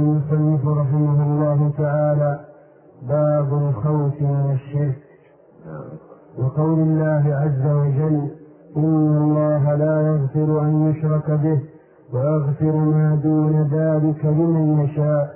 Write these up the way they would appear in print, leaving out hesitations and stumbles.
المصنف رحمه الله تعالى: باب الخوف من الشرك. وقول الله عز وجل: إن الله لا يغفر أن يشرك به ويغفر ما دون ذلك لمن يشاء.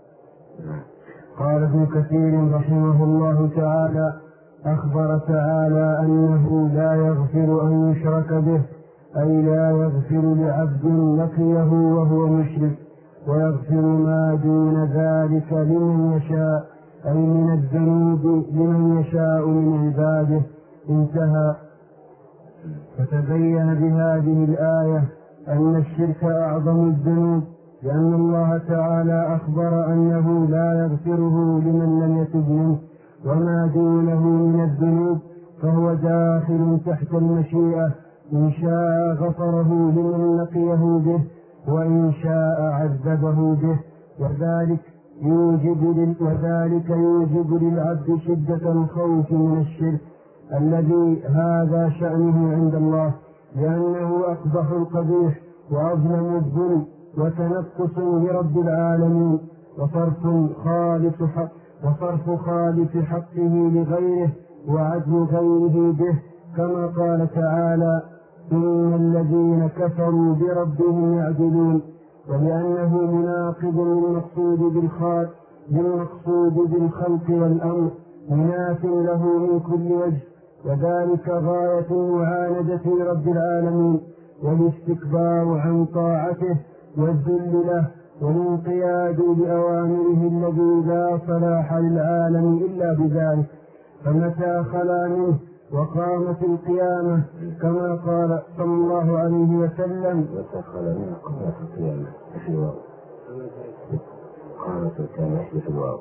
قال ابن كثير رحمه الله تعالى: أخبر تعالى أنه لا يغفر أن يشرك به، أي لا يغفر لعبد لقيه وهو مشرك، ويغفر ما دون ذلك لمن يشاء، أي من الذنوب لمن يشاء من عباده. انتهى. فتبين بهذه الآية أن الشرك أعظم الذنوب، لأن الله تعالى أخبر أنه لا يغفره لمن لم يتب منه، وما دونه من الذنوب فهو داخل تحت المشيئة، إن شاء غفره لمن لقيه به، وإن شاء عذبه به، وذلك يوجب للعبد شدة الخوف من الشرك الذي هذا شأنه عند الله، لأنه أقبح القبيح وأظلم الظلم وتنقص لرب العالمين، وصرف خالق حقه لغيره وعدل غيره به، كما قال تعالى: إن الذين كفروا بربهم يعدلون. ولأنه مناقض للمقصود بالخلق والأمر، مناف له من كل وجه، وذلك غاية معاندة رب العالمين، والاستكبار عن طاعته والذل له، والانقياد لأوامره الذي لا صلاح للعالم إلا بذلك. فمتى خلا منه وقامت القيامة، كما قال صلى الله عليه وسلم: متى خلا منه قامت القيامة في الواو، قامت القيامة في الواو،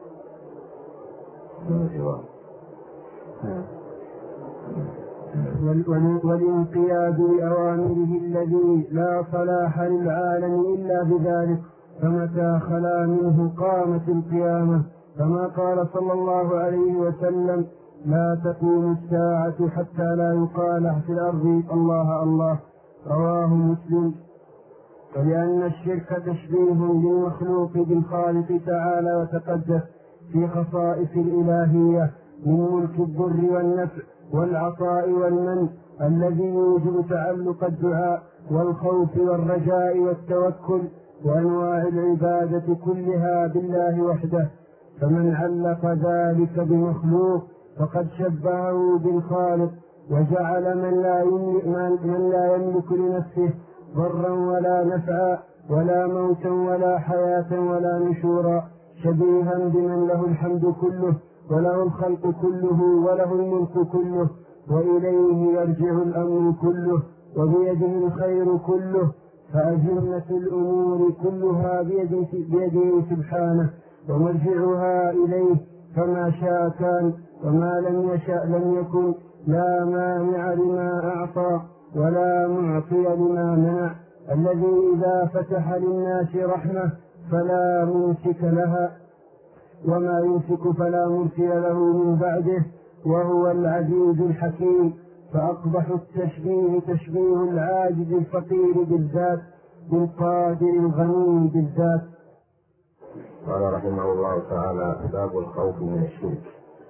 والانقياد لأوامره الذي لا صلاح للعالم إلا بذلك. فمتى خلا منه قامت القيامة، كما قال صلى الله عليه وسلم: لا تقوم الساعة حتى لا يقال في الأرض الله الله. رواه مسلم. ولأن الشرك تشبيه للمخلوق بالخالق تعالى وتقدس في خصائص الإلهية من ملك الضر والنفع والعطاء والمن، الذي يوجب تعلق الدعاء والخوف والرجاء والتوكل وأنواع العبادة كلها بالله وحده. فمن علق ذلك بمخلوق فقد شبهه بالخالق، وجعل من لا يملك لنفسه ضرا ولا نفعا ولا موتا ولا حياة ولا نشورا شبيها بمن له الحمد كله وله الخلق كله وله الملك كله، وإليه يرجع الأمر كله وبيده الخير كله، فأجنة الأمور كلها بيده سبحانه، ومرجعها إليه، فما شاء كان وما لم يشأ لم يكن، لا مانع لما أعطى ولا معطي لما منع، الذي إذا فتح للناس رحمة فلا ممسك لها، وما يمسك فلا مرسل له من بعده، وهو العزيز الحكيم. فأقبح التشبيه تشبيه العاجز الفقير بالذات بالقادر الغني بالذات. قال رحمه الله تعالى: باب الخوف من الشرك،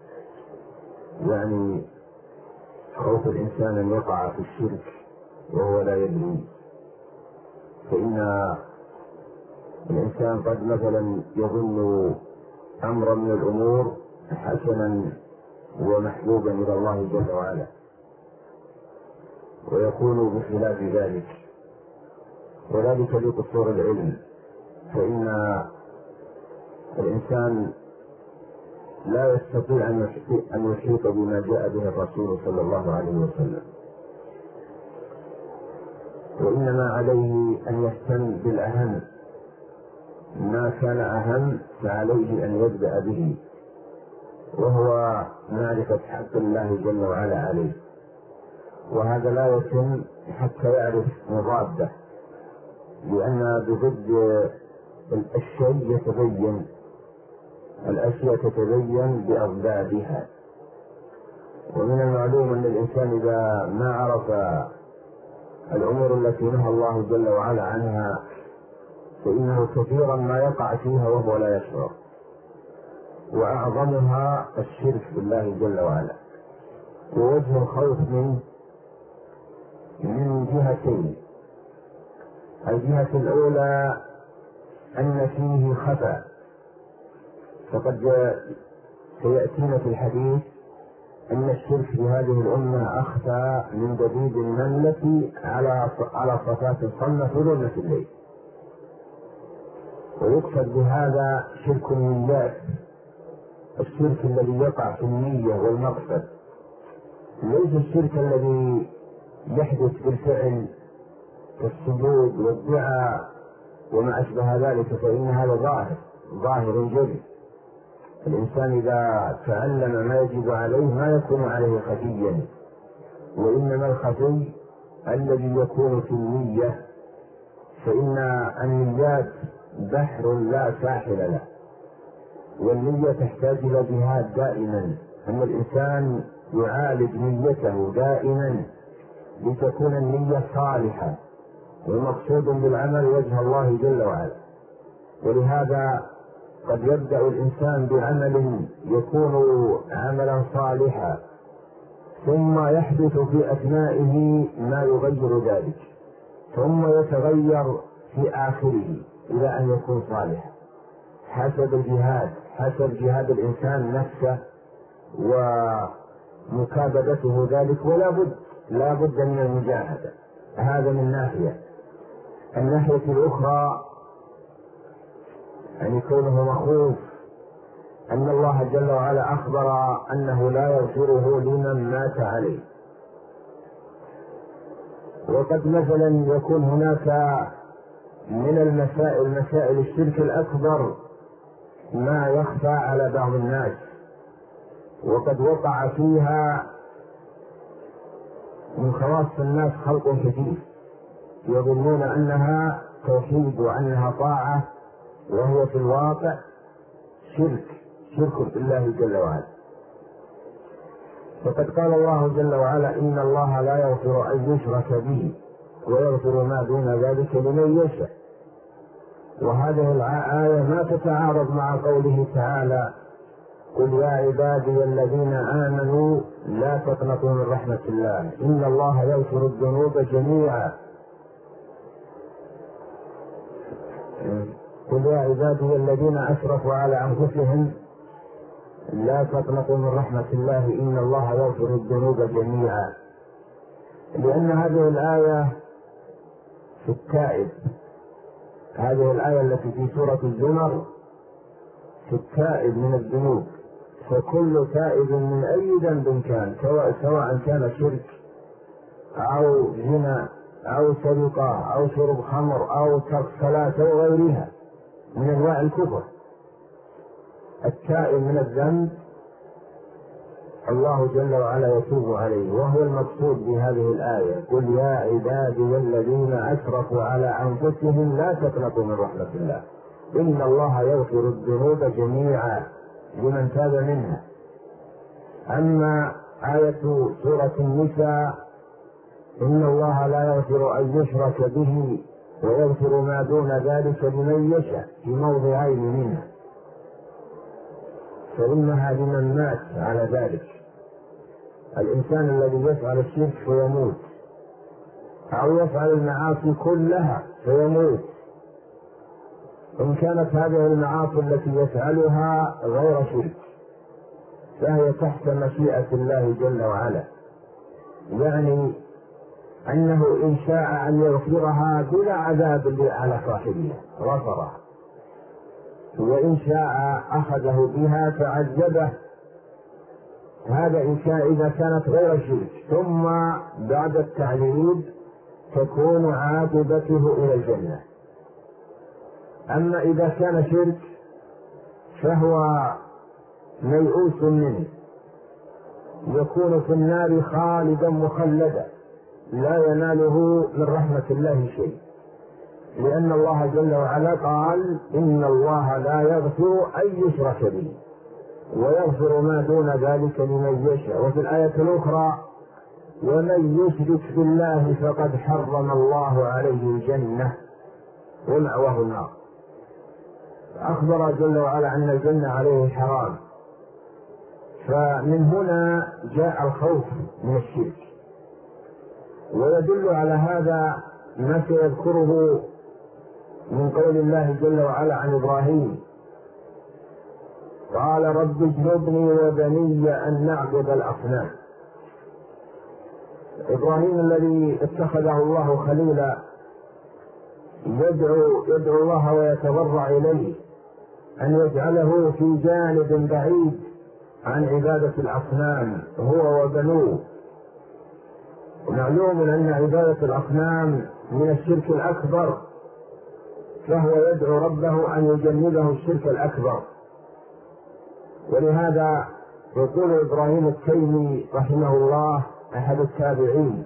يعني خوف الإنسان أن يقع في الشرك وهو لا يدري. فإن الإنسان قد مثلا يظن أمرا من الأمور حسنا ومحبوبا إلى الله جل وعلا، ويكون بخلاف ذلك، وذلك لقصور العلم. فإن الإنسان لا يستطيع أن يحيط بما جاء به الرسول صلى الله عليه وسلم، وإنما عليه أن يهتم بالأهم، ما كان أهم فعليه أن يبدأ به، وهو معرفة حق الله جل وعلا عليه. وهذا لا يتم حتى يعرف مضاده، لأن بضد الأشياء يتبين، الأشياء تتبين بأضدادها. ومن المعلوم أن الإنسان إذا ما عرف الأمور التي نهى الله جل وعلا عنها فإنه كثيرا ما يقع فيها وهو لا يشعر، وأعظمها الشرك بالله جل وعلا. ووجه الخوف من جهتين: الجهة الأولى أن فيه خفاء، فقد سيأتينا في الحديث أن الشرك في هذه الأمة أخفى من دبيب النملة على صفات الصنة في ظلمة الليل. ويقصد بهذا شرك النيات، الشرك الذي يقع في النية والمقصد، ليس الشرك الذي يحدث بالفعل كالسجود والدعاء وما أشبه ذلك، فإن هذا ظاهر جلي. الإنسان إذا تعلم ما يجب عليه ما يكون عليه خفيا، وإنما الخفي الذي يكون في النية، فإن النيات بحر لا ساحل له، والنية تحتاج إلى جهاد دائما، أن الإنسان يعالج نيته دائما لتكون النية صالحة والمقصود بالعمل وجه الله جل وعلا. ولهذا قد يبدأ الإنسان بعمل يكون عملا صالحا، ثم يحدث في أثنائه ما يغير ذلك، ثم يتغير في آخره إلى أن يكون صالحا، حسب جهاد الإنسان نفسه ومكابدته ذلك. لا بد من المجاهدة. هذا من ناحية. الناحية الأخرى أن كونه مخوف، أن الله جل وعلا أخبر أنه لا يغفره لمن مات عليه. وقد مثلا يكون هناك من مسائل الشرك الأكبر ما يخفى على بعض الناس، وقد وقع فيها من خواص الناس خلق كثير يظنون أنها توحيد وأنها طاعة، وهو في الواقع شرك بالله جل وعلا. فقد قال الله جل وعلا: إن الله لا يغفر أن يشرك به ويغفر ما دون ذلك لمن يشاء. وهذه الآية ما تتعارض مع قوله تعالى: قل يا عبادي الذين آمنوا لا تقنطوا من رحمة الله إن الله يغفر الذنوب جميعا. قل يا عبادي الذين أسرفوا على أنفسهم لا تقنطوا من رحمة الله إن الله يغفر الذنوب جميعا، لأن هذه الآية في التائب، هذه الآية التي في سورة الزمر في التائب من الذنوب. فكل تائب من أي ذنب كان، سواء كان شرك أو زنا أو سرقة أو شرب خمر أو ترك صلاة وغيرها من أنواع الكفر، التائب من الذنب الله جل وعلا يتوب عليه. وهو المقصود بهذه الآية: قل يا عبادي الذين أسرفوا على أنفسهم لا تقنطوا من رحمة الله إن الله يغفر الذنوب جميعا لمن تاب منها. أما آية سورة النساء: إن الله لا يغفر أن يشرك به ويغفر ما دون ذلك لمن يشاء، في موضعين منها، فإنها لمن مات على ذلك. الإنسان الذي يفعل الشرك فيموت، أو يفعل المعاصي كلها فيموت، إن كانت هذه المعاصي التي يفعلها غير شرك فهي تحت مشيئة الله جل وعلا، يعني أنه إن شاء أن يغفرها بلا عذاب على صاحبها غفرها، وإن شاء أخذه بها فعذبه. هذا إذا كانت غير شرك، ثم بعد التعذيب تكون عاقبته إلى الجنة. أما إذا كان شرك فهو ميؤوس منه، يكون في النار خالدا مخلدا لا يناله من رحمة الله شيء، لأن الله جل وعلا قال: إن الله لا يغفر أن يشرك به ويغفر ما دون ذلك لمن يشاء. وفي الآية الأخرى: ومن يشرك بالله فقد حرم الله عليه الجنة ومأواه النار. أخبر جل وعلا أن الجنة عليه حرام، فمن هنا جاء الخوف من الشرك. ويدل على هذا ما سيذكره من قول الله جل وعلا عن إبراهيم: قال رب اجنبني وبني أن نعبد الأصنام. إبراهيم الذي اتخذه الله خليلا يدعو الله ويتضرع إليه أن يجعله في جانب بعيد عن عبادة الأصنام هو وبنوه. ومعلوم أن عبادة الأصنام من الشرك الأكبر، فهو يدعو ربه أن يجنبه الشرك الأكبر. ولهذا يقول إبراهيم التيمي رحمه الله أحد التابعين: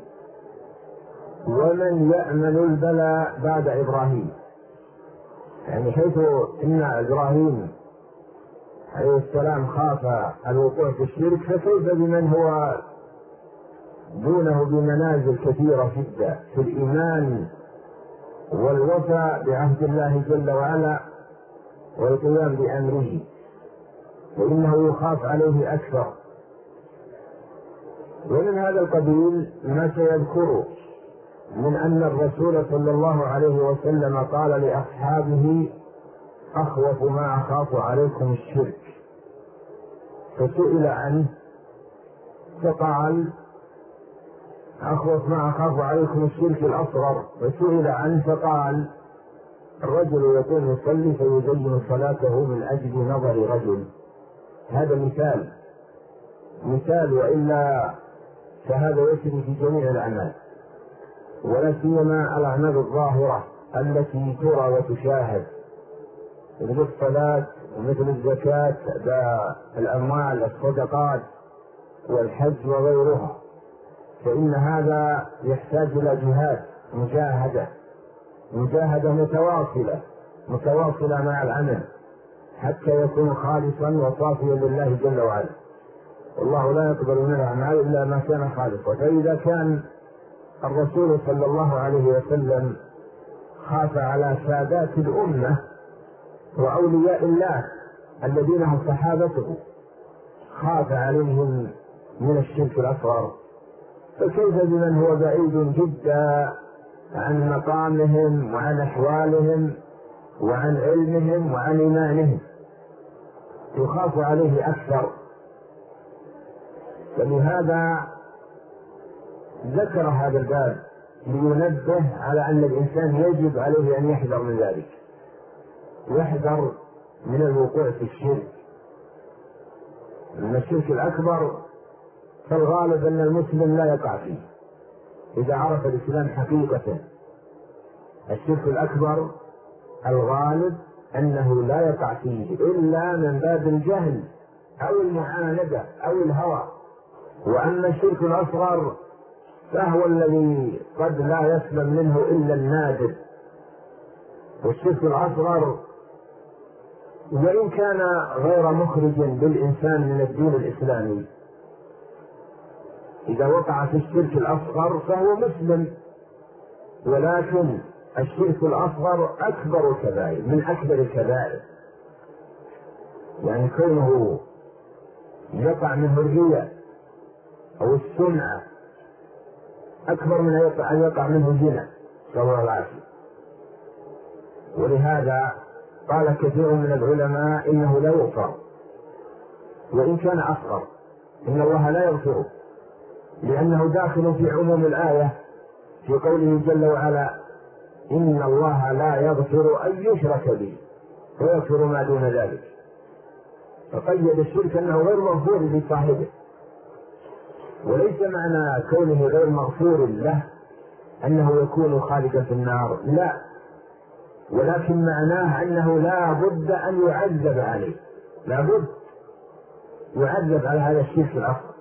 ومن يأمن البلاء بعد إبراهيم؟ يعني حيث إن إبراهيم عليه السلام خاف الوقوع في الشرك، فكيف بمن هو دونه بمنازل كثيرة جدا في الإيمان والوفاء بعهد الله جل وعلا والقيام بأمره، فإنه يخاف عليه أكثر. ومن هذا القبيل ما سيذكره من أن الرسول صلى الله عليه وسلم قال لأصحابه: أخوف ما أخاف عليكم الشرك. فسئل عنه فقال: أخوف ما أخاف عليكم الشرك الأصغر. فسئل عنه فقال: الرجل يكون يصلي فيزين صلاته من أجل نظر رجل. هذا مثال، وإلا فهذا يسري في جميع الأعمال، ولا سيما الأعمال الظاهرة التي ترى وتشاهد، مثل الصلاة ومثل الزكاة، الأموال، الصدقات والحج وغيرها. فإن هذا يحتاج إلى مجاهدة متواصلة مع العمل حتى يكون خالصا وصافيا لله جل وعلا. والله لا يقبل من الأعمال إلا ما كان خالصا. فإذا كان الرسول صلى الله عليه وسلم خاف على سادات الأمة وأولياء الله الذين هم صحابته، خاف عليهم من الشرك الأصغر، فكيف بمن هو بعيد جدا عن مقامهم وعن أحوالهم وعن علمهم وعن إيمانهم، يخاف عليه أكثر. فلهذا ذكر هذا الباب لينبه على أن الإنسان يجب عليه أن يحذر من ذلك، يحذر من الوقوع في الشرك. من الشرك الأكبر فالغالب أن المسلم لا يقع فيه إذا عرف الإسلام حقيقة. الشرك الأكبر الغالب أنه لا يقع فيه إلا من باب الجهل أو المعاندة أو الهوى. وأما الشرك الأصغر فهو الذي قد لا يسلم منه إلا النادر. والشرك الأصغر وإن كان غير مخرج بالإنسان من الدين الإسلامي، إذا وقع في الشرك الأصغر فهو مسلم، ولكن الشرك الأصغر أكبر الكبائر، من أكبر الكبائر. يعني كونه يقع منه الرياء أو السمعة أكبر من أن يقع منه الزنا، صلى الله عليه وسلم. ولهذا قال كثير من العلماء إنه لا يغفر وإن كان أصغر، إن الله لا يغفره، لأنه داخل في عموم الآية في قوله جل وعلا: إن الله لا يغفر أن يشرك به ويغفر ما دون ذلك. فقيد الشرك أنه غير مغفور لصاحبه، وليس معنى كونه غير مغفور له أنه يكون خالدا في النار، لا، ولكن معناه أنه لا بد أن يعذب عليه، لا بد يعذب على هذا الشرك الأصغر.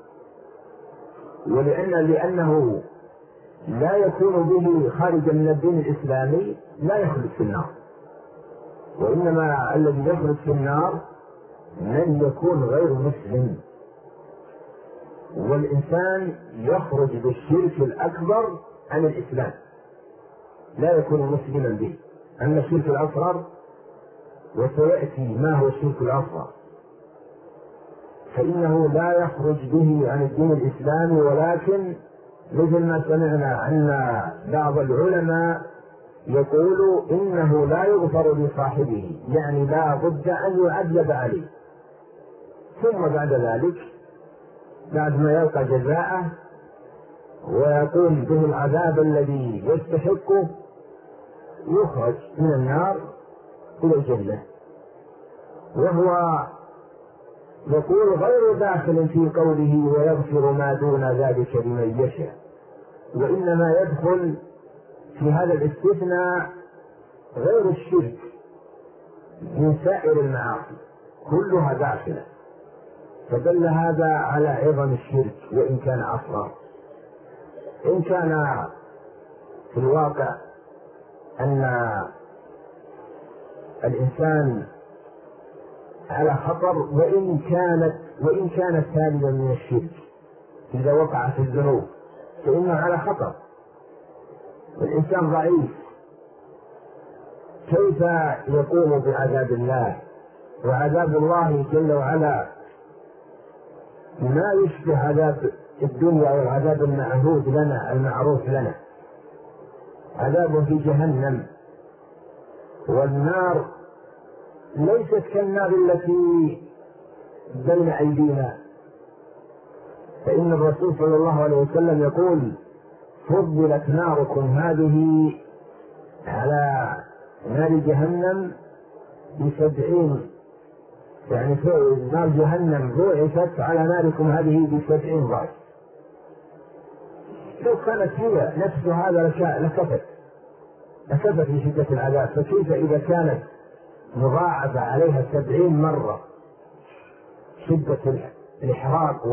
لأنه لا يكون به خارجا من الدين الإسلامي لا يخلد في النار، وإنما الذي يخلد في النار من يكون غير مسلم. والإنسان يخرج بالشرك الأكبر عن الإسلام، لا يكون مسلما به. أما الشرك الأصغر وسيأتي ما هو الشرك الأصغر، فإنه لا يخرج به عن الدين الإسلامي، ولكن مثل ما سمعنا أن بعض العلماء يقول إنه لا يغفر لصاحبه، يعني لا بد أن يعذب عليه، ثم بعد ذلك بعد ما يلقى جزاءه ويقوم به العذاب الذي يستحقه يخرج من النار إلى الجنة. وهو يقول غير داخل في قوله ويغفر ما دون ذلك لمن يشاء، وإنما يدخل في هذا الاستثناء غير الشرك من سائر المعاصي كلها داخلة، فدل هذا على عظم الشرك وإن كان أصغر. إن كان في الواقع أن الإنسان على خطر وإن كانت سالما من الشرك، إذا وقع في الذنوب فإنه على خطر، والإنسان ضعيف، كيف يقوم بعذاب الله؟ وعذاب الله جل وعلا ما يشبه عذاب الدنيا والعذاب المعهود لنا المعروف لنا، عذاب في جهنم، والنار ليست كالنار التي بين أيدينا، فإن الرسول صلى الله عليه وسلم يقول فضلت ناركم هذه على نار جهنم ب70، يعني نار جهنم بعثت على ناركم هذه ب70 ضعف. لو كانت هي نفس هذا لكفت في شدة العذاب، فكيف إذا كانت مضاعفة عليها 70 مرة شدة الإحراق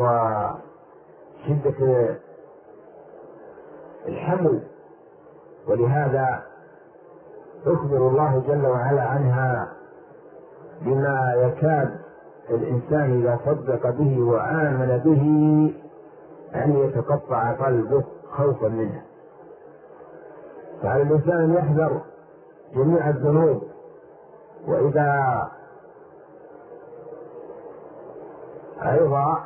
وشدة الحمل؟ ولهذا أخبر الله جل وعلا عنها بما يكاد الإنسان إذا صدق به وآمن به أن يتقطع قلبه خوفا منه. فعلى الإنسان أن يحذر جميع الذنوب، وإذا أيضا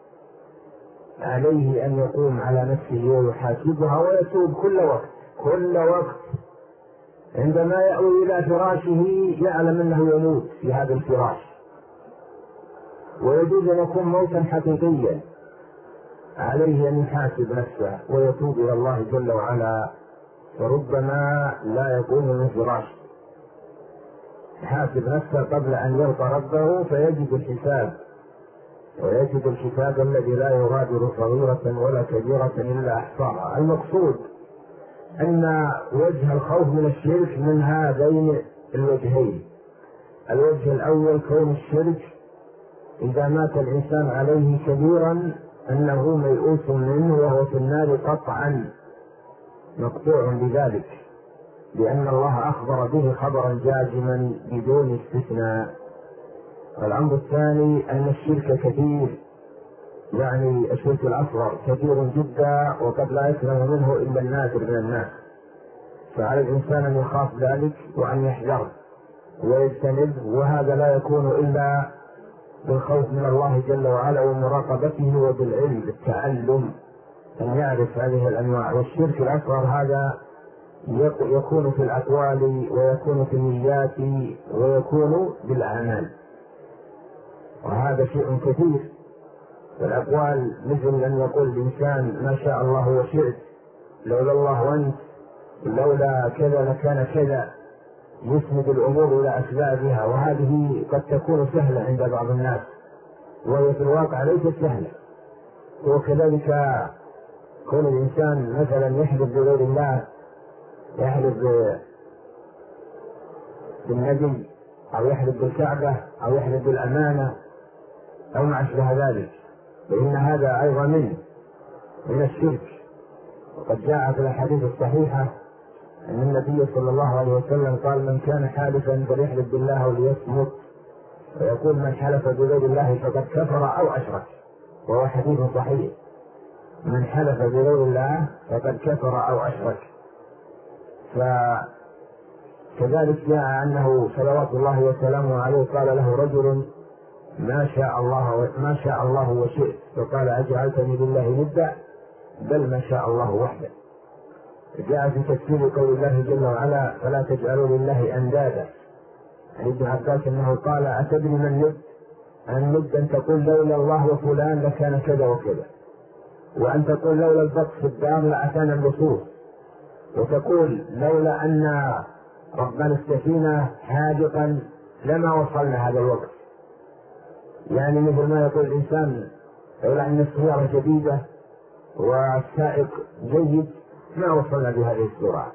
عليه أن يقوم على نفسه ويحاسبها ويتوب كل وقت عندما يأوي إلى فراشه يعلم أنه يموت في هذا الفراش، ويجوز أن يكون موتا حقيقيا، عليه أن يحاسب نفسه ويتوب إلى الله جل وعلا، وربما لا يكون من فراشه، يحاسب نفسه قبل أن يلقى ربه فيجد الحساب، ويجد الكتاب الذي لا يغادر صغيرة ولا كبيرة إلا أحصاها. المقصود أن وجه الخوف من الشرك من هذين الوجهين: الوجه الأول كون الشرك إذا مات الإنسان عليه كبيرا أنه ميؤوس منه وهو في النار قطعا، مقطوع بذلك، لأن الله أخبر به خبرا جازما بدون استثناء. الأمر الثاني أن الشرك كثير، يعني الشرك الأصغر كثير جدا، وقد لا يسلم منه إلا النادر من الناس، فعلى الإنسان أن يخاف ذلك وأن يحذر ويجتنب، وهذا لا يكون إلا بالخوف من الله جل وعلا ومراقبته وبالعلم بالتعلم أن يعرف هذه الأنواع. والشرك الأصغر هذا يكون في الأقوال ويكون في النيات ويكون بالأعمال، وهذا شيء كثير. والأقوال مثل أن يقول الإنسان ما شاء الله وشئت، لولا الله وأنت، لولا كذا لكان كذا، يسند الأمور إلى أسبابها، وهذه قد تكون سهلة عند بعض الناس وهي في الواقع ليست سهلة. وكذلك كون الإنسان مثلا يحلف بغير الله، يحلف بالنبي أو يحلف بالكعبة أو يحلف بالأمانة أو ما أشبه ذلك، فإن هذا أيضا من الشرك. وقد جاء في الحديث الصحيحة أن النبي صلى الله عليه وسلم قال: من كان حالفا فليحلف بالله وليصمت، ويقول: من حلف بغير الله فقد كفر أو أشرك، وهو حديث صحيح. من حلف بغير الله فقد كفر أو أشرك. كذلك جاء أنه صلوات الله وسلامه عليه قال له رجل ما شاء الله وشئت، فقال أجعلتني لله ندا؟ بل ما شاء الله وحده. جاء في تفسير قول الله جل وعلا فلا تجعلوا لله أندادا، عن ابن عباس أنه قال أتدري من الند؟ الند أن تقول لولا الله وفلان لكان كذا وكذا، وأن تقول لولا البط في الدار لأتانا اللصوص، وتقول لولا أن ربنا السفينة حادقا لما وصلنا هذا الوقت. يعني مثل ما يقول الإنسان لولا أن السيارة جديدة والسائق جيد ما وصلنا بهذه السرعة.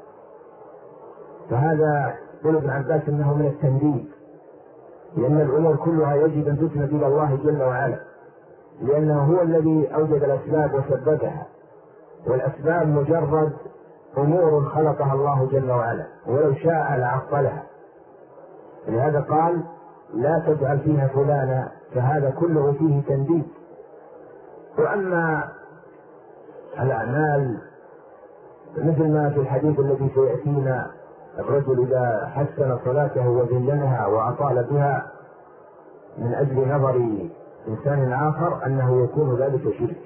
فهذا يقول ابن عباس أنه من التنديد، لأن الأمور كلها يجب أن تسند إلى الله جل وعلا، لأنه هو الذي أوجد الأسباب وسببها، والأسباب مجرد أمور خلقها الله جل وعلا، ولو شاء لعطلها. لهذا قال لا تجعل فيها فلانا، فهذا كله فيه تنديد. وأما الأعمال مثل ما في الحديث الذي سيأتينا، الرجل إذا حسن صلاته وزينها وأطال بها من أجل نظر إنسان آخر أنه يكون ذلك شرك.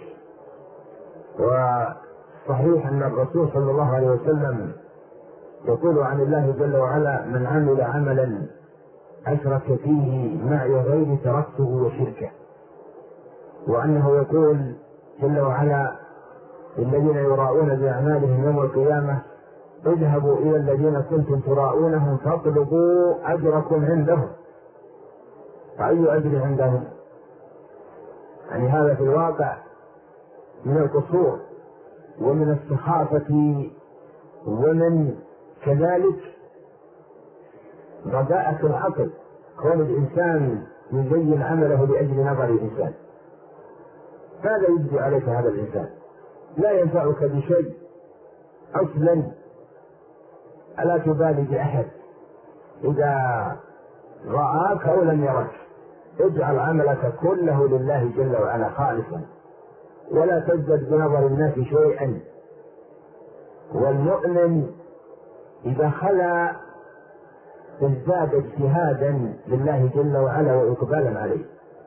وصحيح أن الرسول صلى الله عليه وسلم يقول عن الله جل وعلا من عمل عملا أشرك فيه معي غيري تركته وشركه، وأنه يقول جل وعلا الذين يراؤون بأعمالهم يوم القيامة اذهبوا إلى الذين كنتم تراؤونهم فاطلبوا أجركم عندهم. فأي أجر عندهم؟ يعني هذا في الواقع من القصور ومن السخافة ومن كذلك رداءة العقل، كون الإنسان يزين عمله لأجل نظر الإنسان. ماذا يجزي عليك هذا الإنسان؟ لا ينفعك بشيء أصلا. ألا تبالي بأحد إذا رآك أو لم يرك. اجعل عملك كله لله جل وعلا خالصا، ولا تزدد بنظر الناس شيئا. والمؤمن إذا خلا ازداد اجتهادا لله جل وعلا وإقبالا عليه،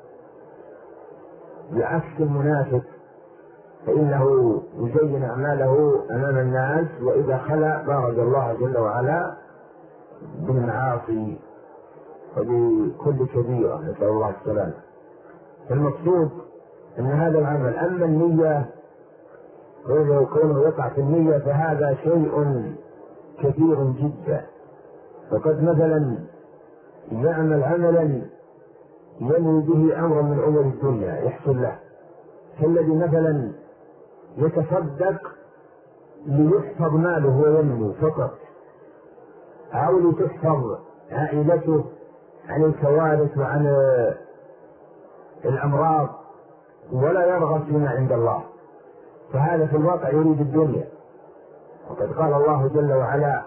بعكس المنافق فإنه يزين أعماله أمام الناس، وإذا خلا بارز الله جل وعلا بالمعاصي وبكل كبيرة، نسأل الله السلامة. المقصود أن هذا العمل، أما النية كونه يقع في النية فهذا شيء كثير جدا. فقد مثلا يعمل عملا ينوي به أمرا من أمور الدنيا يحصل له، كالذي مثلا يتصدق ليحفظ ماله وينمو فقط، أو لتحفظ عائلته عن الكوارث وعن الأمراض، ولا يرغب فيما عند الله، فهذا في الواقع يريد الدنيا. وقد قال الله جل وعلا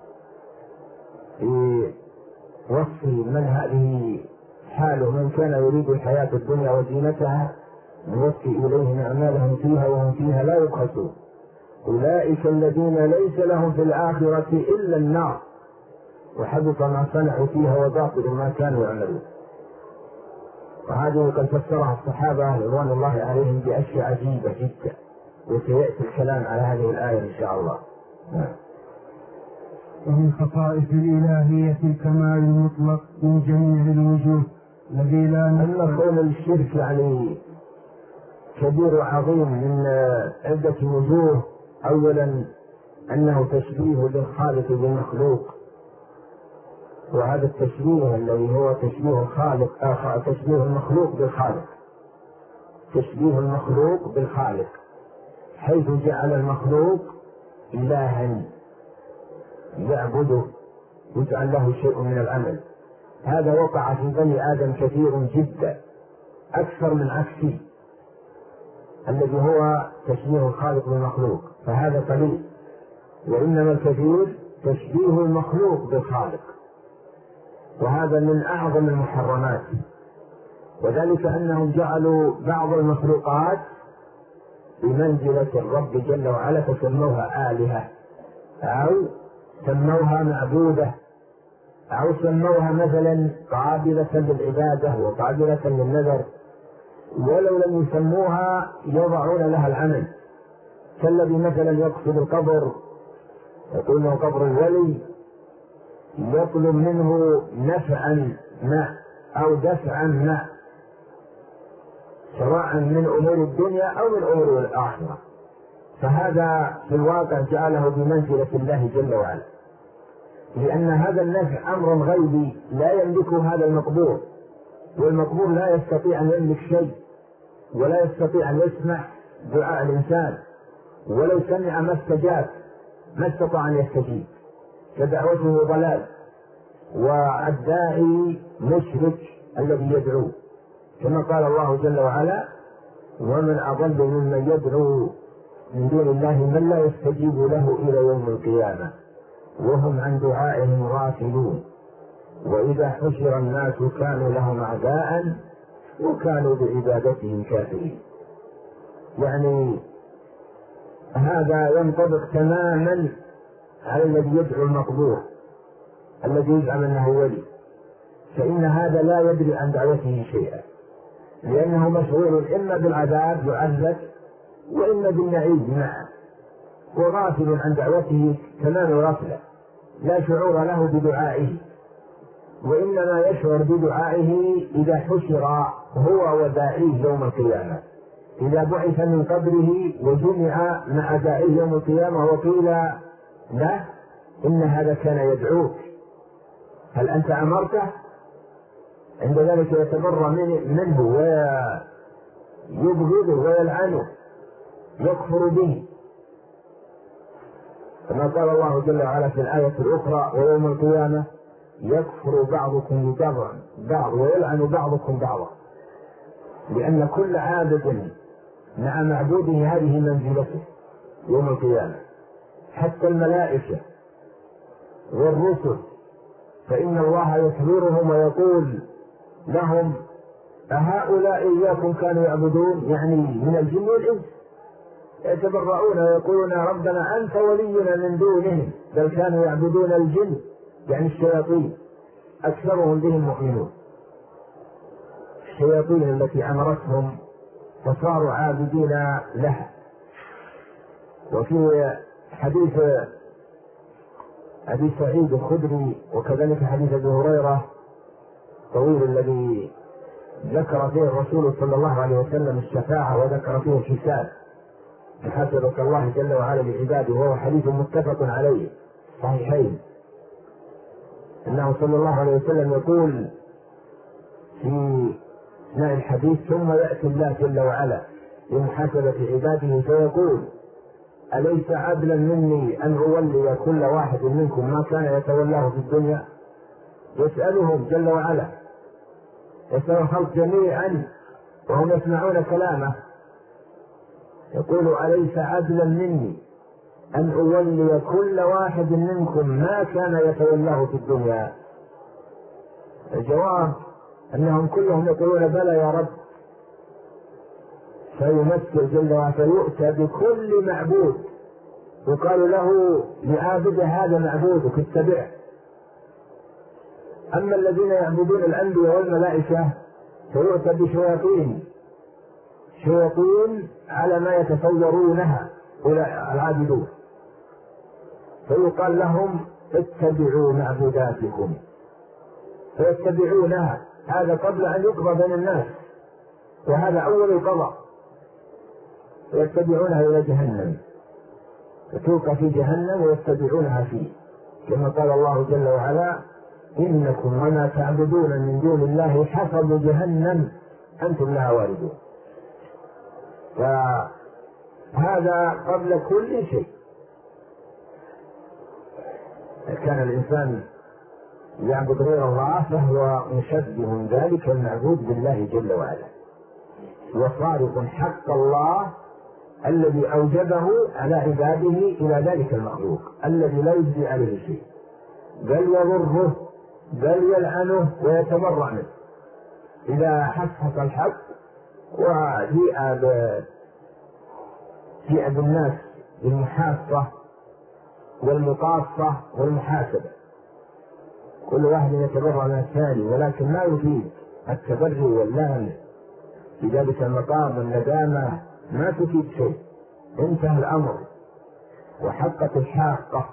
في وصف من هذه حاله: من كان يريد الحياة الدنيا وزينتها نوفي إليهم أعمالهم فيها وهم فيها لا يبخسون أولئك الذين ليس لهم في الآخرة إلا النار وحبط ما صنعوا فيها وباطل ما كانوا يعملون. وهذه قد فسرها الصحابة رضوان الله عليهم بأشياء عجيبة جدا، وسيأتي الكلام على هذه الآية إن شاء الله. ومن خصائص الإلهية الكمال المطلق من جميع الوجوه الذي لا أما كون الشرك يعني كبير وعظيم من عدة وجوه. أولا أنه تشبيه للخالق بالمخلوق، وهذا التشبيه الذي هو تشبيه الخالق تشبيه المخلوق بالخالق، تشبيه المخلوق بالخالق، حيث جعل المخلوق إلها يعبده يجعل له شيء من العمل. هذا وقع في بني آدم كثير جدا، أكثر من عكسه الذي هو تشبيه الخالق بالمخلوق، فهذا قليل. وإنما الكثير تشبيه المخلوق بالخالق، وهذا من أعظم المحرمات. وذلك أنهم جعلوا بعض المخلوقات بمنزلة الرب جل وعلا، فسموها آلهة أو سموها معبودة أو سموها مثلا قابلة للعبادة وقابلة للنذر، ولو لم يسموها يضعون لها العمل، كالذي مثلا يقصد القبر يقول له قبر الولي، يطلب منه نفعا ما أو دفعا ما، سواء من أمور الدنيا أو من أمور الآخرة، فهذا في الواقع جعله بمنزلة الله جل وعلا، لأن هذا النفع أمر غيبي لا يملكه هذا المقبور، والمقبور لا يستطيع أن يملك شيء، ولا يستطيع أن يسمع دعاء الإنسان، ولو سمع ما استجاب، ما استطاع أن يستجيب، فدعوته ضلال، والداعي مشرك الذي يدعو، كما قال الله جل وعلا: ومن أضل ممن يدعو من دون الله من لا يستجيب له إلى يوم القيامة وهم عن دعائهم غافلون وإذا حشر الناس كانوا لهم أعداء وكانوا بعبادتهم كافرين. يعني هذا ينطبق تماما على الذي يدعو المقبور الذي يزعم أنه ولي، فإن هذا لا يدري عن دعوته شيئا، لأنه مشغول إما بالعذاب يعذب وإما بالنعيم معه، وغافل عن دعوته تمام الغفلة، لا شعور له بدعائه، وإنما يشعر بدعائه إذا حشر هو وداعيه يوم القيامة، إذا بعث من قبره وجمع مع داعيه يوم القيامة وقيل له إن هذا كان يدعوك، هل أنت أمرته؟ عند ذلك يتبرأ منه ويبغضه ويلعنه، يكفر به، كما قال الله جل وعلا في الآية الأخرى: ويوم القيامة يكفر بعضكم ببعض ويلعن بعضكم بعضا، لأن كل عابد مع معبوده هذه منزلته يوم القيامة، حتى الملائكة والرسل، فإن الله يخبرهم ويقول لهم: أهؤلاء إياكم كانوا يعبدون، يعني من الجن والإنس، يتبرؤون ويقولون: ربنا أنت ولينا من دونهم بل كانوا يعبدون الجن، يعني الشياطين، أكثرهم بهم مؤمنون، الشياطين التي أمرتهم فصاروا عابدين لها. وفي حديث أبي سعيد الخدري وكذلك حديث أبي هريرة طويل الذي ذكر فيه الرسول صلى الله عليه وسلم الشفاعة وذكر فيه الحساب محاسبة الله جل وعلا لعباده، وهو حديث متفق عليه صحيحين، أنه صلى الله عليه وسلم يقول في أثناء الحديث: ثم يأتي الله جل وعلا لمحاسبة عباده فيقول: أليس عدلا مني أن أولي كل واحد منكم ما كان يتولاه في الدنيا؟ يسألهم جل وعلا، يسأل الخلق جميعا وهم يسمعون كلامه، يقول: أليس عدلا مني أن أولي كل واحد منكم ما كان يتولاه في الدنيا؟ الجواب أنهم كلهم يقولون: بلى يا رب. فيمثل جل وعلا، فيؤتى بكل معبود يقال له لعابد: هذا معبودك اتبعه. أما الذين يعبدون الأنبياء والملائكة فيؤتى بشياطين على ما يتصورونها العابدون، فيقال لهم: اتبعوا معبوداتكم، فيتبعونها، هذا قبل أن يقضى بين الناس، وهذا أول القضاء، فيتبعونها إلى جهنم، فتوقع في جهنم ويتبعونها فيه، كما قال الله جل وعلا: إنكم وما تعبدون من دون الله حصب جهنم أنتم لها واردون. فهذا قبل كل شيء. كان الإنسان يعبد غير الله فهو مشبه ذلك المعبود بالله جل وعلا، وصارف حق الله الذي أوجبه على عباده إلى ذلك المخلوق الذي لا يجزي عليه شيء، بل يضره بل يلعنه ويتبرأ منه إذا حقق الحق وجيء بالناس بالمحاصة والمقاصة والمحاسبة. كل واحد يتبرع من الثاني، ولكن ما يفيد التبري واللهن في ذلك المقام والندامة، ما تفيد شيء. انتهى الأمر وحقت الحاقة.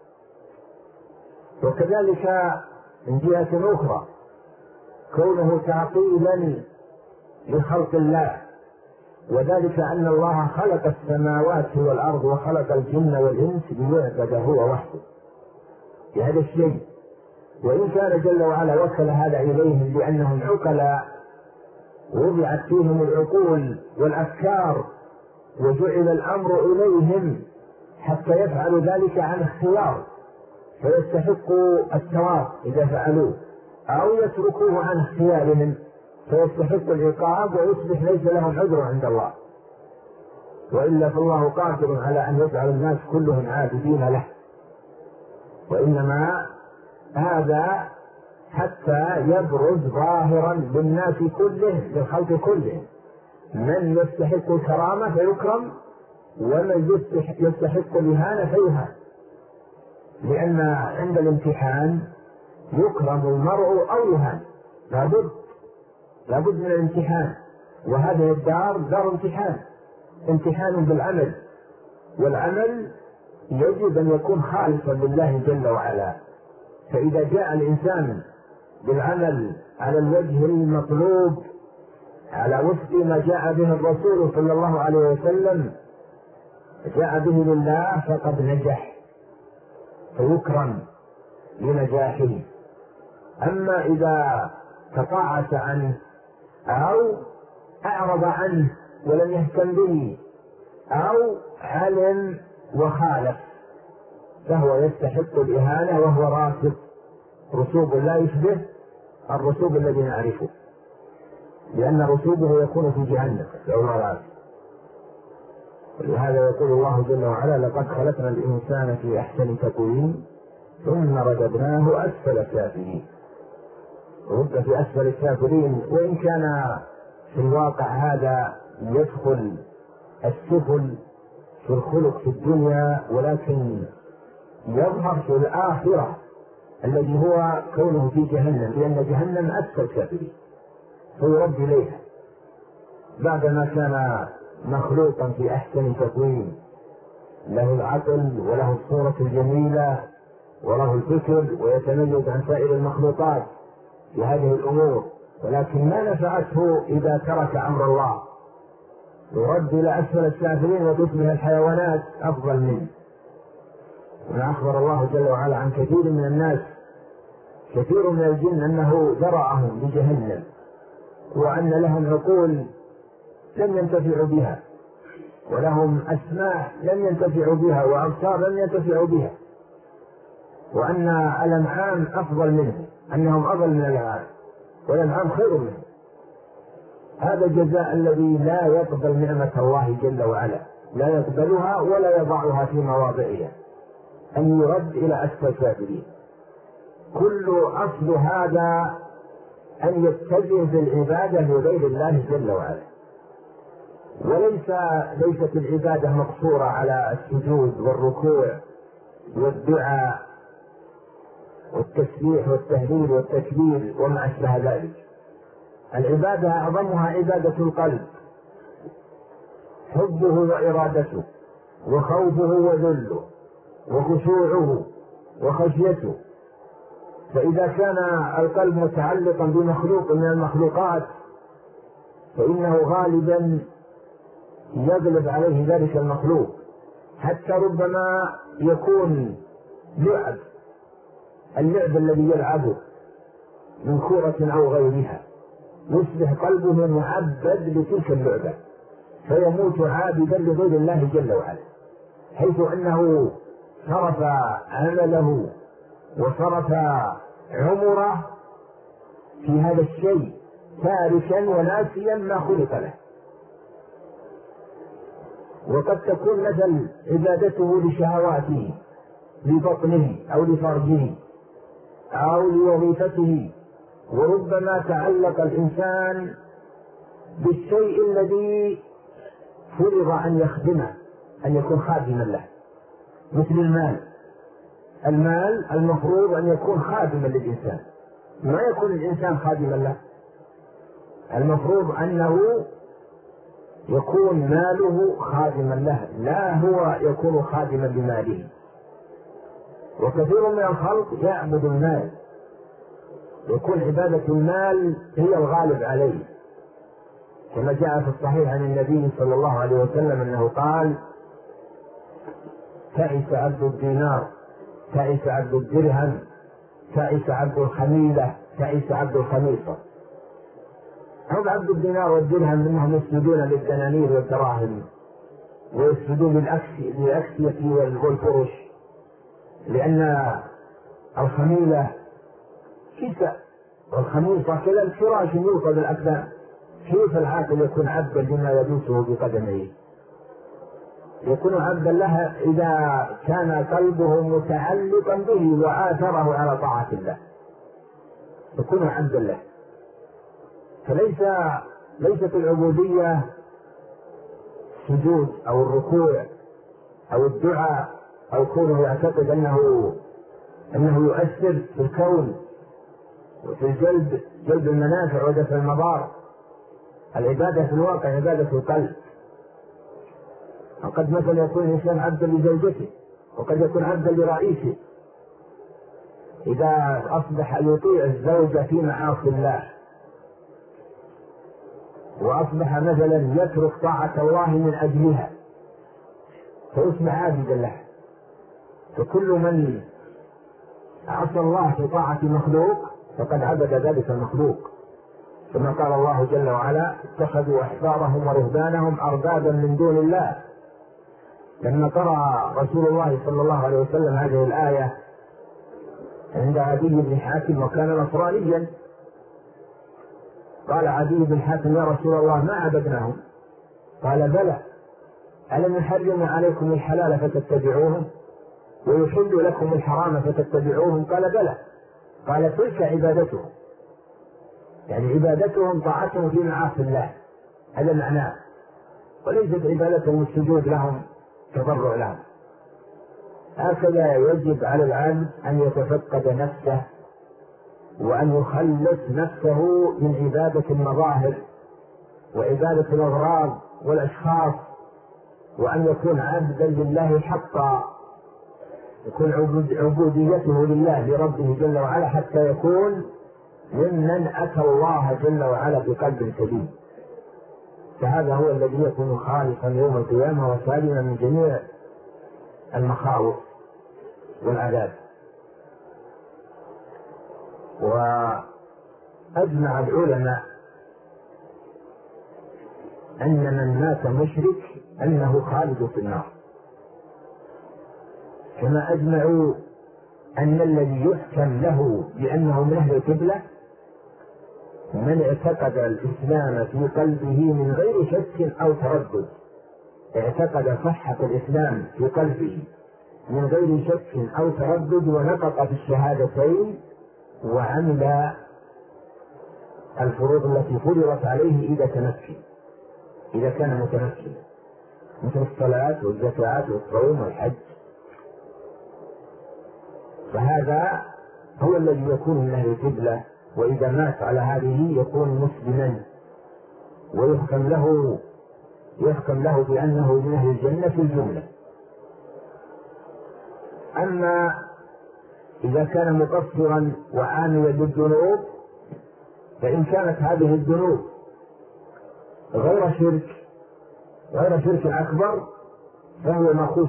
وكذلك من جهة أخرى كونه تعطيلا لخلق الله، وذلك أن الله خلق السماوات والأرض وخلق الجن والإنس ليعبد هو وحده بهذا الشيء. وإن كان جل وعلا وكل هذا إليهم لأنهم عقلاء وضعت فيهم العقول والأفكار وجعل الأمر إليهم حتى يفعلوا ذلك عن اختيار، فيستحقوا الثواب إذا فعلوه، أو يتركوه عن اختيارهم فيستحقوا العقاب ويصبح ليس لهم عذر عند الله. وإلا فالله قادر على أن يجعل الناس كلهم عابدين له، وإنما هذا حتى يبرز ظاهرا للناس كلهم للخلق كلهم، من يستحق الكرامة فيكرم، ومن يستحق الإهانة فيهان. لأن عند الامتحان يكرم المرء أو يهان، لابد من الامتحان. وهذه الدار دار امتحان بالعمل، والعمل يجب أن يكون خالصا لله جل وعلا. فإذا جاء الإنسان بالعمل على الوجه المطلوب على وفق ما جاء به الرسول صلى الله عليه وسلم، جاء به لله فقد نجح فيكرم لنجاحه. أما إذا تقاعس عنه أو أعرض عنه ولم يهتم به أو علم وخالف فهو يستحق الإهانة، وهو راسب رسوب لا يشبه الرسوب الذي نعرفه، لأن رسوبه يكون في جهنم يوم الآخرة. ولهذا يقول الله جل وعلا: لقد خلقنا الإنسان في أحسن تقويم ثم رددناه أسفل سافلين. رد في أسفل السافلين، وإن كان في الواقع هذا يدخل السفل في الخلق في الدنيا، ولكن يظهر في الآخرة الذي هو كونه في جهنم، لأن جهنم أسفل سافلين فيرد إليها بعدما كان مخلوقا في أحسن تقويم، له العقل وله الصورة الجميلة وله الفكر ويتميز عن سائر المخلوقات في هذه الأمور، ولكن ما نفعته إذا ترك أمر الله، يرد إلى أسفل السافلين وتصبح الحيوانات أفضل منه. وما أخبر الله جل وعلا عن كثير من الناس، كثير من الجن أنه ذرعهم بجهنم، وأن لهم عقول لم ينتفعوا بها، ولهم أسماع لم ينتفعوا بها، وأبصار لم ينتفعوا بها، وأن الأنعام أفضل منهم، أنهم أضل من الأنعام والأنعام خير منهم. هذا الجزاء الذي لا يقبل نعمة الله جل وعلا، لا يقبلها ولا يضعها في مواضعها، أن يرد إلى أسفل سافلين. كل أصل هذا أن يتجه بالعبادة لغير الله جل وعلا، ليست العبادة مقصورة على السجود والركوع والدعاء والتسبيح والتهليل والتكبير وما أشبه ذلك. العبادة أعظمها عبادة القلب، حبه وإرادته وخوفه وذله وخشوعه وخشيته. فإذا كان القلب متعلقا بمخلوق من المخلوقات فإنه غالبا يغلب عليه ذلك المخلوق، حتى ربما يكون اللعب الذي يلعبه من كرة أو غيرها يصبح قلبه معبد لتلك اللعبة، فيموت عابدا لغير الله جل وعلا، حيث أنه صرف عمله وصرف عمره في هذا الشيء تاركا وناسيا ما خلق له. وقد تكون مثل عبادته لشهواته لبطنه أو لفرجه أو لوظيفته، وربما تعلق الإنسان بالشيء الذي فرض أن يخدمه، أن يكون خادما له، مثل المال. المال المفروض أن يكون خادما للإنسان، ما يكون الإنسان خادما له، المفروض أنه يكون ماله خادما له، لا هو يكون خادما لماله. وكثير من الخلق يعبد المال، يكون عبادة المال هي الغالب عليه، كما جاء في الصحيح عن النبي صلى الله عليه وسلم أنه قال: تعس عبد الدينار، تعس عبد الدرهم، تعس عبد الخميلة، تعس عبد الخميصة. هم عبد الدينار والدرهم منهم يسجدون للدنانير والدراهم، ويسجدون للأكسية والفرش، لأن الخميلة كساء والخميصة كلا الفراش يوصل الأكدام. كيف العاقل يكون عبدا لما يدوسه بقدميه؟ يكون عبدا لها إذا كان قلبه متعلقا به وآثره على طاعة الله، يكون عبدا له. فليست العبودية السجود أو الركوع أو الدعاء أو كونه يعتقد أنه يؤثر في الكون وفي جلب المنافع ودفع المضار. العبادة في الواقع عبادة القلب. وقد مثلا يكون الإنسان عبدا لزوجته، وقد يكون عبدا لرئيسه إذا أصبح يطيع الزوجة في معاصي الله، وأصبح مثلا يترك طاعة الله من أجلها، فيصبح عابدا له. فكل من عصى الله في طاعة مخلوق فقد عبد ذلك المخلوق، كما قال الله جل وعلا: اتخذوا أحبارهم ورهبانهم أربابا من دون الله. لما قرأ رسول الله صلى الله عليه وسلم هذه الآية عند عدي بن حاتم وكان نصرانيا، قال عدي بن حاتم: يا رسول الله ما عبدناهم. قال: بلى، ألم يحرم عليكم الحلال فتتبعوهم ويحل لكم الحرام فتتبعوهم؟ قال: بلى. قال: تلك عبادتهم، يعني عبادتهم طاعتهم في معاصي الله، هذا معناه، وليست عبادتهم السجود لهم تضرع لهم. هكذا يجب على العبد أن يتفقد نفسه وأن يخلص نفسه من عبادة المظاهر وعبادة الأغراض والأشخاص، وأن يكون عبدا لله حقا، يكون عبوديته لله لربه جل وعلا حتى يكون ممن أتى الله جل وعلا بقلب سليم. فهذا هو الذي يكون خالصا يوم القيامة وسالما من جميع المخاوف والعذاب. وأجمع العلماء أن من مات مشرك أنه خالد في النار، كما أجمعوا أن الذي يحكم له بأنه من أهل القبلة من اعتقد الإسلام في قلبه من غير شك أو تردد، اعتقد صحة الإسلام في قلبه من غير شك أو تردد، ونطق في الشهادتين وعمل الفروض التي فرضت عليه إذا كان متمكن، مثل الصلاة والزكاة والصوم والحج. فهذا هو الذي يكون من أهل القبلة، وإذا مات على هذه يكون مسلما ويحكم له بأنه من أهل الجنة في الجملة. أما إذا كان مقصرا وعاملا بالذنوب، فإن كانت هذه الذنوب غير شرك أكبر فهو مخوف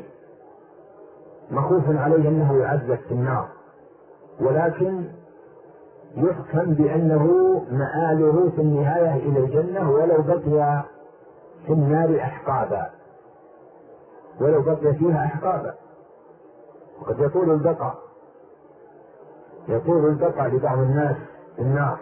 عليه أنه يعذب في النار، ولكن يحكم بأنه مآله في النهاية إلى الجنة ولو بقي في النار أحقابا، ولو بقي فيها أحقابا. وقد يطول البقاء لبعض الناس في النار.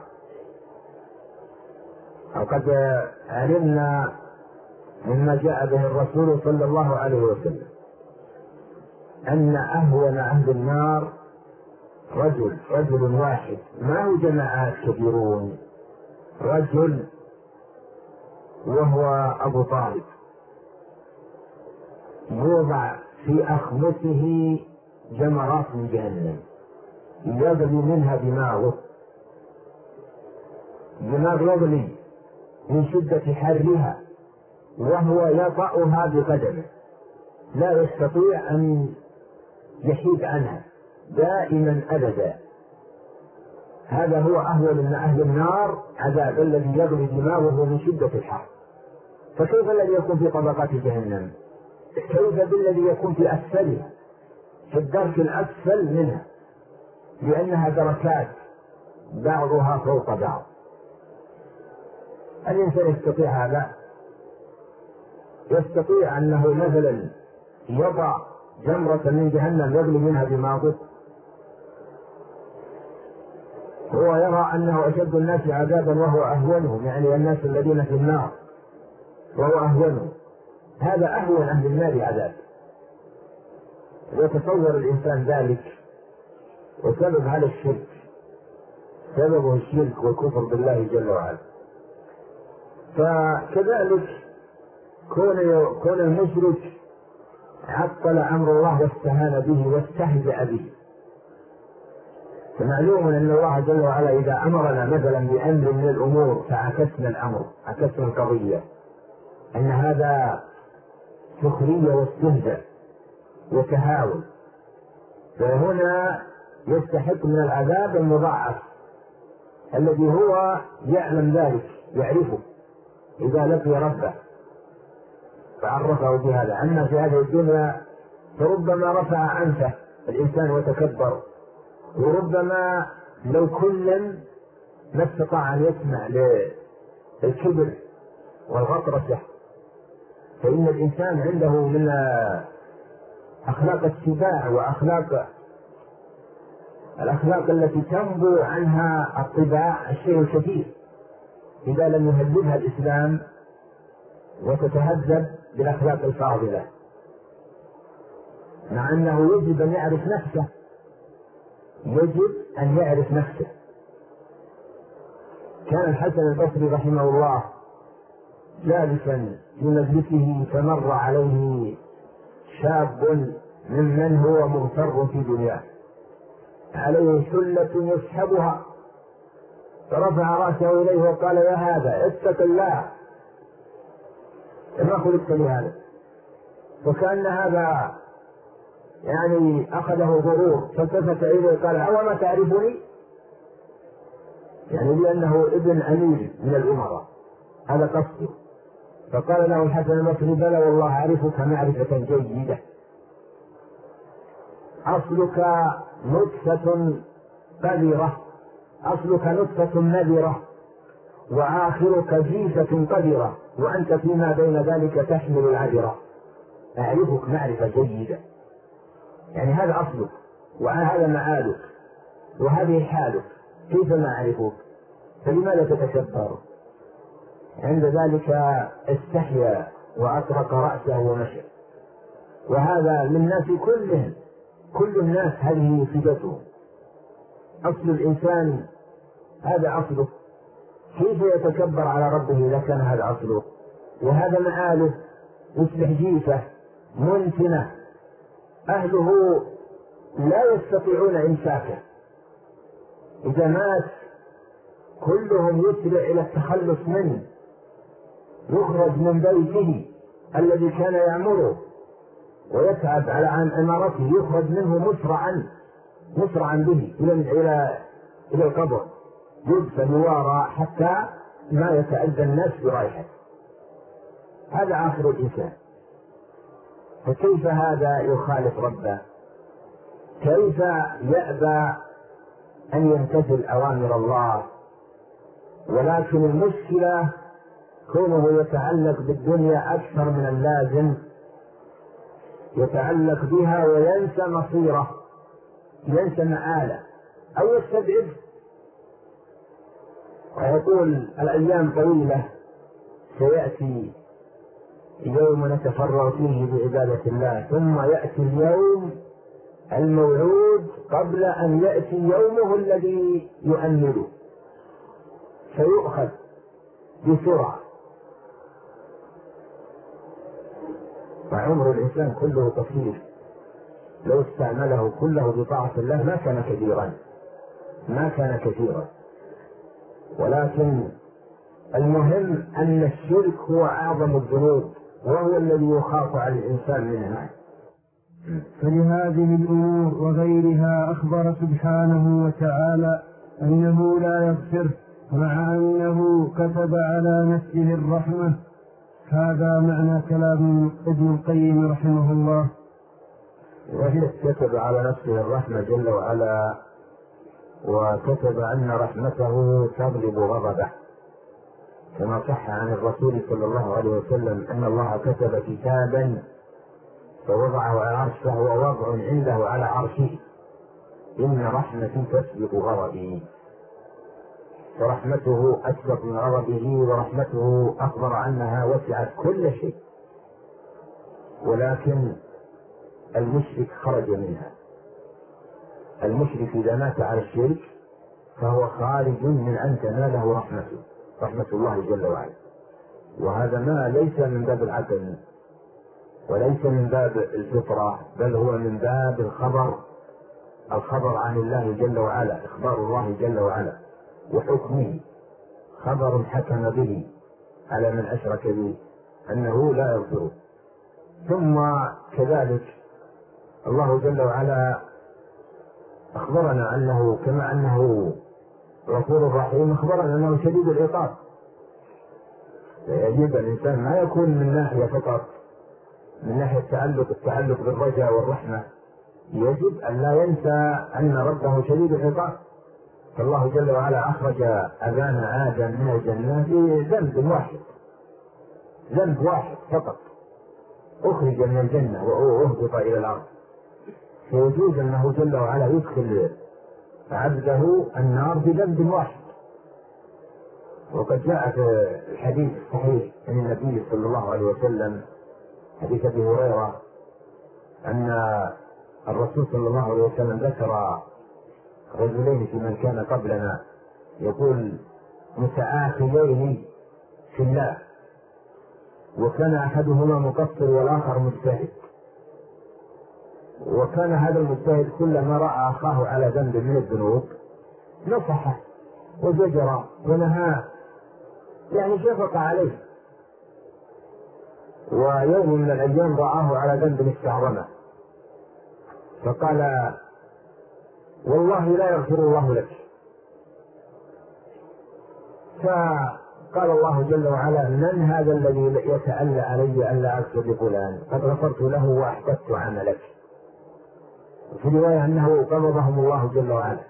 وقد علمنا مما جاء به الرسول صلى الله عليه وسلم أن أهون أهل النار رجل واحد، ما هو جماعات كبيرون، رجل وهو أبو طالب، يوضع في أخمسه جمرات من جهنم يغلي منها دماغه، دماغ يغلي من شدة حرها، وهو يطأها بقدمه لا يستطيع أن يحيد عنها دائما أبدا. هذا هو أهون من أهل النار عذاب، الذي يغلي دماغه من شدة الحر. فكيف الذي يكون في طبقات جهنم؟ كيف بالذي يكون في أسفلها، في الدرك الأسفل منها، لأنها دركات بعضها فوق بعض. الإنسان يستطيع هذا؟ يستطيع أنه مثلا يضع جمرة من جهنم يغلي منها دماغه؟ هو يرى أنه أشد الناس عذابا وهو أهونهم، يعني الناس الذين في النار وهو أهونهم. هذا أهون أهل النار عذاب. يتصور الإنسان ذلك، وسبب هذا الشرك سببه الشرك والكفر بالله جل وعلا. فكذلك كون المشرك عطل أمر الله واستهان به واستهزأ به. فمعلوم أن الله جل وعلا إذا أمرنا مثلا بأمر من الأمور فعكسنا الأمر، عكسنا القضية، أن هذا سخرية واستهزاء وتهاون، فهنا يستحق من العذاب المضاعف الذي هو يعلم ذلك، يعرفه إذا لقي ربه فعرفه بهذا. أما في هذه الدنيا فربما رفع أنفه الإنسان وتكبر، وربما لو كل ما استطاع أن يسمع للكبر والغطرسة، فإن الإنسان عنده من أخلاق السباع وأخلاق الأخلاق التي تنبو عنها الطباع الشيء الكثير إذا لم يهذبها الإسلام وتتهذب بالأخلاق الفاضلة، مع أنه يجب أن يعرف نفسه، يجب أن يعرف نفسه. كان الحسن البصري رحمه الله جالسا في مجلسه فمر عليه شاب ممن هو مغتر في دنياه، عليه حلة يسحبها، فرفع رأسه إليه وقال: يا هذا اتق الله، ما خلقت لهذا. وكأن هذا يعني أخذه غرور، فالتفت إليه وقال: أو ما تعرفني؟ يعني لأنه ابن أمير من الأمراء، هذا قصده. فقال له الحسن البصري: بلى والله أعرفك معرفة جيدة، أصلك نطفة قذرة، أصلك نطفة نذرة، وآخرك جيفة قذرة، وأنت فيما بين ذلك تحمل العذرة. أعرفك معرفة جيدة، يعني هذا أصلك وهذا معادك وهذه حالك، كيف ما أعرفك؟ فلماذا تتكبر؟ عند ذلك استحيا وأطرق رأسه ومشى. وهذا للناس كلهم، كل الناس هذه صفتهم، أصل الإنسان هذا أصله، كيف يتكبر على ربه إذا كان هذا أصله؟ وهذا مآله، يصبح جيفة منتنة، أهله لا يستطيعون إمساكه، إذا مات كلهم يسرع إلى التخلص منه، يخرج من بيته الذي كان يعمره ويتعب على عن عمارته، يخرج منه مسرعا به إلى القبر، يدفن يوارى حتى ما يتأذى الناس برائحته. هذا آخر الإنسان. فكيف هذا يخالف ربه؟ كيف يأبى أن يمتثل أوامر الله؟ ولكن المشكلة كونه يتعلق بالدنيا أكثر من اللازم، يتعلق بها وينسى مصيره، ينسى مآله، أو يستبعد ويقول: الأيام طويلة، سيأتي يوم نتفرغ فيه بعبادة الله، ثم يأتي اليوم الموعود قبل أن يأتي يومه الذي يؤمله، فيؤخذ بسرعة. وعمر الإنسان كله قصير، لو استعمله كله بطاعة الله ما كان كثيرا. ولكن المهم أن الشرك هو أعظم الذنوب، وهو الذي يخاف على الإنسان منها. فلهذه الأمور وغيرها أخبر سبحانه وتعالى أنه لا يغفر، مع أنه كتب على نفسه الرحمة. هذا معنى كلام ابن القيم رحمه الله. كتب على نفسه الرحمة جل وعلا، وكتب أن رحمته تغلب غضبه، كما صح عن الرسول صلى الله عليه وسلم أن الله كتب كتابا فوضعه على عرشه، فهو وضع عنده على عرشه: إن رحمتي تسبق غضبي. فرحمته أسبق من غضبه، ورحمته أخبر أنها وسعت كل شيء. ولكن المشرك خرج منها. المشرك إذا مات على الشرك فهو خارج من أن تناله رحمة الله جل وعلا. وهذا ما ليس من باب العدل وليس من باب الفطرة، بل هو من باب الخبر عن الله جل وعلا، إخبار الله جل وعلا وحكمه، خبر حكم به على من أشرك به أنه لا يغفره. ثم كذلك الله جل وعلا أخبرنا أنه كما أنه غفور رحيم، أخبرنا أنه شديد العقاب. يجب الإنسان ما يكون من ناحية فقط، من ناحية التعلق بالرجاء والرحمة، يجب أن لا ينسى أن ربه شديد العقاب. فالله جل وعلا أخرج أبانا آدم من الجنة ذنب واحد فقط، أخرج من الجنة وأهبط إلى الأرض. فيجوز أنه جل وعلا يدخل عبده النار بذنب واحد. وقد جاء في الحديث الصحيح عن النبي صلى الله عليه وسلم، حديث أبي هريرة، أن الرسول صلى الله عليه وسلم ذكر رجلين في من كان قبلنا، يقول: متآخيين في الله، وكان أحدهما مقصر والآخر مجتهد. وكان هذا المجتهد كلما رأى أخاه على ذنب من الذنوب نصحه وزجره ونهاه، يعني شفق عليه. ويوم من الأيام رآه على ذنب استعظمه، فقال: والله لا يغفر الله لك. فقال الله جل وعلا: من هذا الذي يتألى علي ألا أغفر لفلان؟ قد غفرت له وأحببت عملك. في رواية أنه قبضهم الله جل وعلا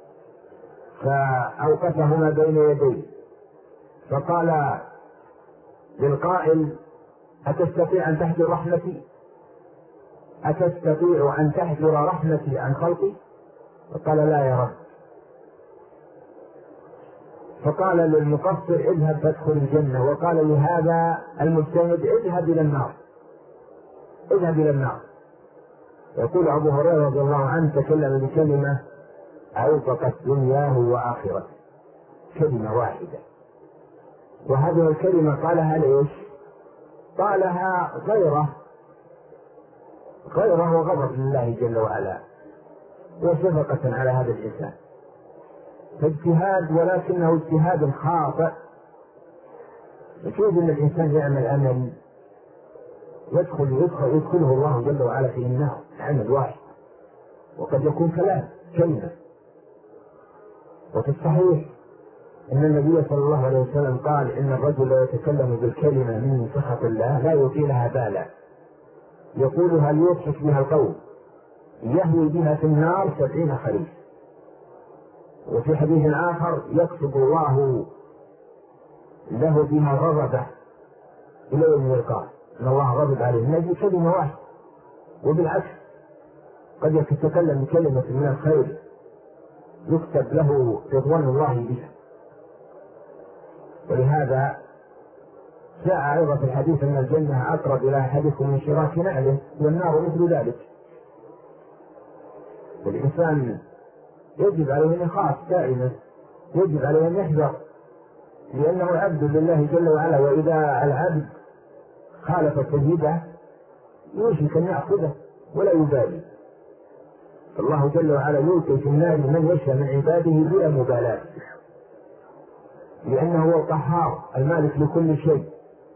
فأوقفهما بين يديه، فقال للقائل: أتستطيع أن تحجر رحمتي؟ أتستطيع أن تحجر رحمتي عن خلقي؟ فقال: لا يا رب. فقال للمقصر: اذهب فادخل الجنة. وقال لهذا المجتهد: اذهب إلى النار. يقول أبو هريرة رضي الله عنه: تكلم بكلمة أوفقت دنياه وآخرته، كلمة واحدة. وهذه الكلمة قالها ليش؟ قالها غيره وغضب لله جل وعلا وشفقة على هذا الإنسان. فاجتهاد، ولكنه اجتهاد خاطئ. يجوز أن الإنسان يعمل عمل يدخله الله جل وعلا في النار، عمل واحد، وقد يكون كلمة. وفي الصحيح إن النبي صلى الله عليه وسلم قال: إن الرجل يتكلم بالكلمة من سخط الله لا يلقي لها بالا، يقولها ليضحك بها القوم، يهوي بها في النار 70 خريف. وفي حديث آخر: يكتب الله له بها غضبه إلى يوم يلقاه، إن الله غضب عليه. هذه كلمة واحدة. وبالعكس قد يتكلم بكلمة من الخير يكتب له رضوان الله بها. ولهذا جاء أيضا في الحديث أن الجنة أقرب إلى أحدكم من شراك نعله، والنار مثل ذلك. والإنسان يجب عليه أن يخاف دائما، يجب عليه أن يحذر، لأنه عبد لله جل وعلا. وإذا العبد خالف سيده يوشك أن يأخذه ولا يبالي. الله جل وعلا يلقي في النار من يشاء من عباده بلا مبالاة، لأنه هو القهار المالك لكل شيء،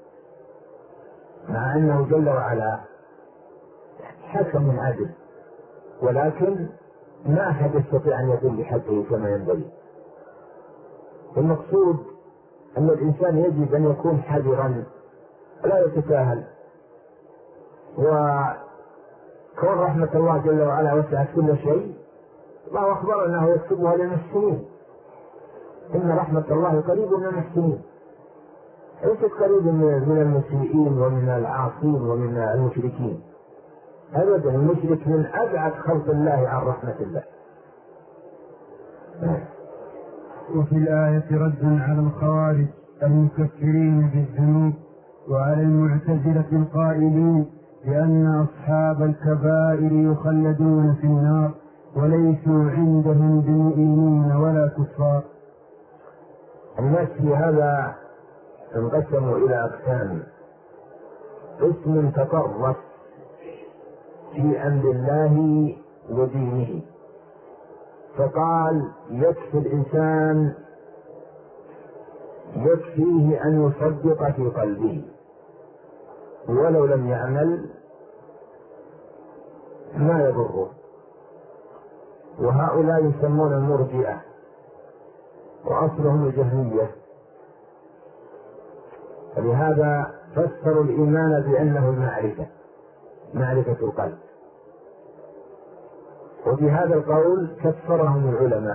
مع أنه جل وعلا حكم عادل، ولكن ما أحد يستطيع أن يقوم بحقه كما ينبغي. المقصود أن الإنسان يجب أن يكون حذرا لا يتساهل، وكون رحمة الله جل وعلا وسعت كل شيء، الله أخبر أنه يكتبها للمحسنين، إن رحمة الله قريب من المحسنين، ليست قريب من المسيئين ومن العاصين ومن المشركين أبدا. المشرك من أبعد خلق الله عن رحمة الله. وفي الآية رد على الخوارج المكفرين بالذنوب وعلى المعتزلة القائلين بأن أصحاب الكبائر يخلدون في النار وليسوا عندهم بمؤمنين ولا كفار. الناس في هذا انقسموا إلى أقسام: قسم تطرف في أمر الله ودينه، فقال يكفي الإنسان يكفيه أن يصدق في قلبه ولو لم يعمل ما يضره، وهؤلاء يسمون المرجئة وأصلهم الجهمية. فلهذا فسروا الإيمان بأنه المعرفة، معرفة القلب، وبهذا القول كفرهم العلماء،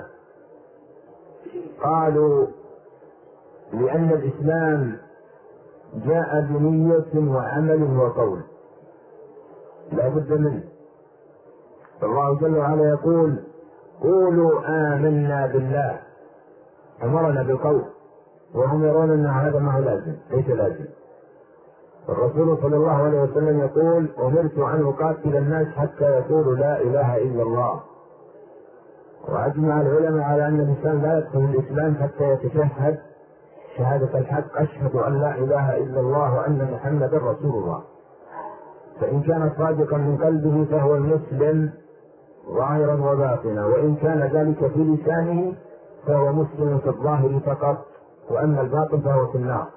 قالوا لأن الإسلام جاء بنية وعمل وقول لا بد منه. الله جل وعلا يقول: قولوا آمنا بالله، أمرنا بالقول، وهم يرون أن هذا ما هو لازم، ليس لازم. الرسول صلى الله عليه وسلم يقول: أمرت أن أقاتل الناس حتى يقولوا لا إله إلا الله. وأجمع العلماء على أن الإنسان لا يدخل الإسلام حتى يتشهد شهادة الحق: أشهد أن لا إله إلا الله وأن محمدا رسول الله. فإن كان صادقا من قلبه فهو المسلم ظاهرا وباطنا، وإن كان ذلك في لسانه فهو مسلم في الظاهر فقط، وأما الباطن فهو في النار.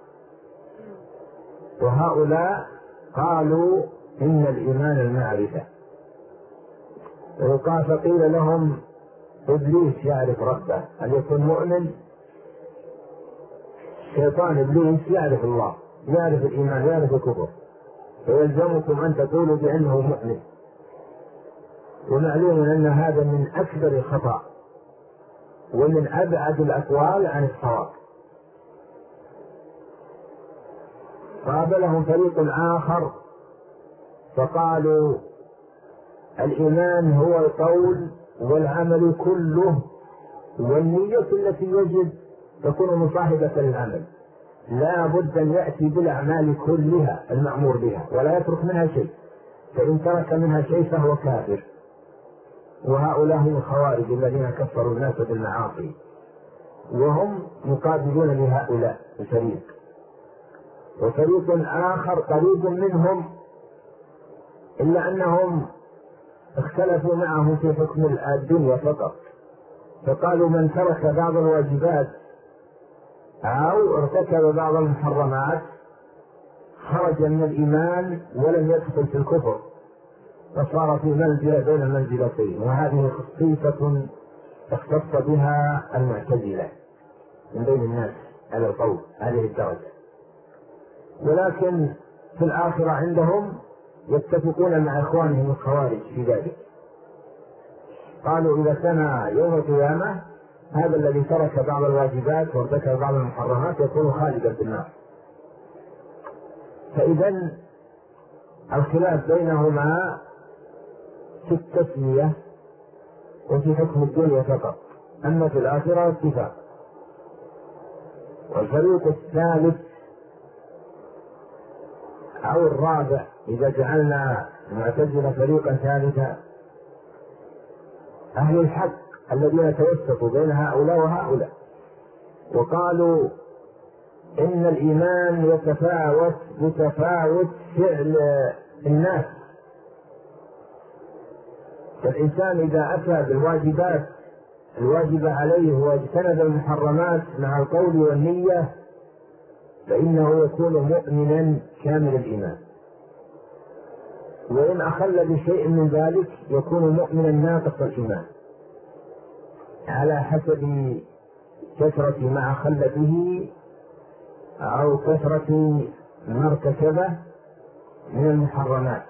وهؤلاء قالوا إن الإيمان المعرفة، فقيل لهم: إبليس يعرف ربه، هل يكون مؤمن؟ شيطان إبليس يعرف الله، يعرف الإيمان، يعرف الكفر، فيلزمكم أن تقولوا بأنه مؤمن. ومعلوم أن هذا من أكبر الخطأ ومن أبعد الأقوال عن الصواب. قابلهم فريق آخر فقالوا: الإيمان هو القول والعمل كله، والنية التي يجب تكون مصاحبة للعمل، لا بد أن يأتي بالأعمال كلها المأمور بها ولا يترك منها شيء، فإن ترك منها شيء فهو كافر. وهؤلاء هم الخوارج الذين كفروا الناس بالمعاصي، وهم مقابلون لهؤلاء الفريق. وفريق آخر قريب منهم إلا أنهم اختلفوا معهم في حكم الدنيا فقط، فقالوا: من ترك بعض الواجبات أو ارتكب بعض المحرمات خرج من الإيمان ولم يدخل في الكفر، فصار في منزلة بين المنزلتين. وهذه خصيصة اختص بها المعتزلة من بين الناس على القول هذه الدرجة. ولكن في الآخرة عندهم يتفقون مع إخوانهم الخوارج في ذلك، قالوا: إذا كان يوم القيامة هذا الذي ترك بعض الواجبات وارتكب بعض المحرمات يكون خالدا في النار. فإذا الخلاف بينهما في التسمية وفي حكم الدنيا فقط، أما في الآخرة اتفاق. والفريق الثالث أو الرابع، إذا جعلنا المعتزلة فريقا ثالثا، أهل الحق الذين توسطوا بين هؤلاء وهؤلاء، وقالوا إن الإيمان يتفاوت بتفاوت فعل الناس، فالإنسان إذا أتى بالواجبات الواجبة عليه واجتنب المحرمات مع القول والنية فإنه يكون مؤمنا كامل الإيمان، وإن أخل بشيء من ذلك يكون مؤمنا ناقص الإيمان على حسب كثرة ما أخل به أو كثرة ما ارتكبه من المحرمات.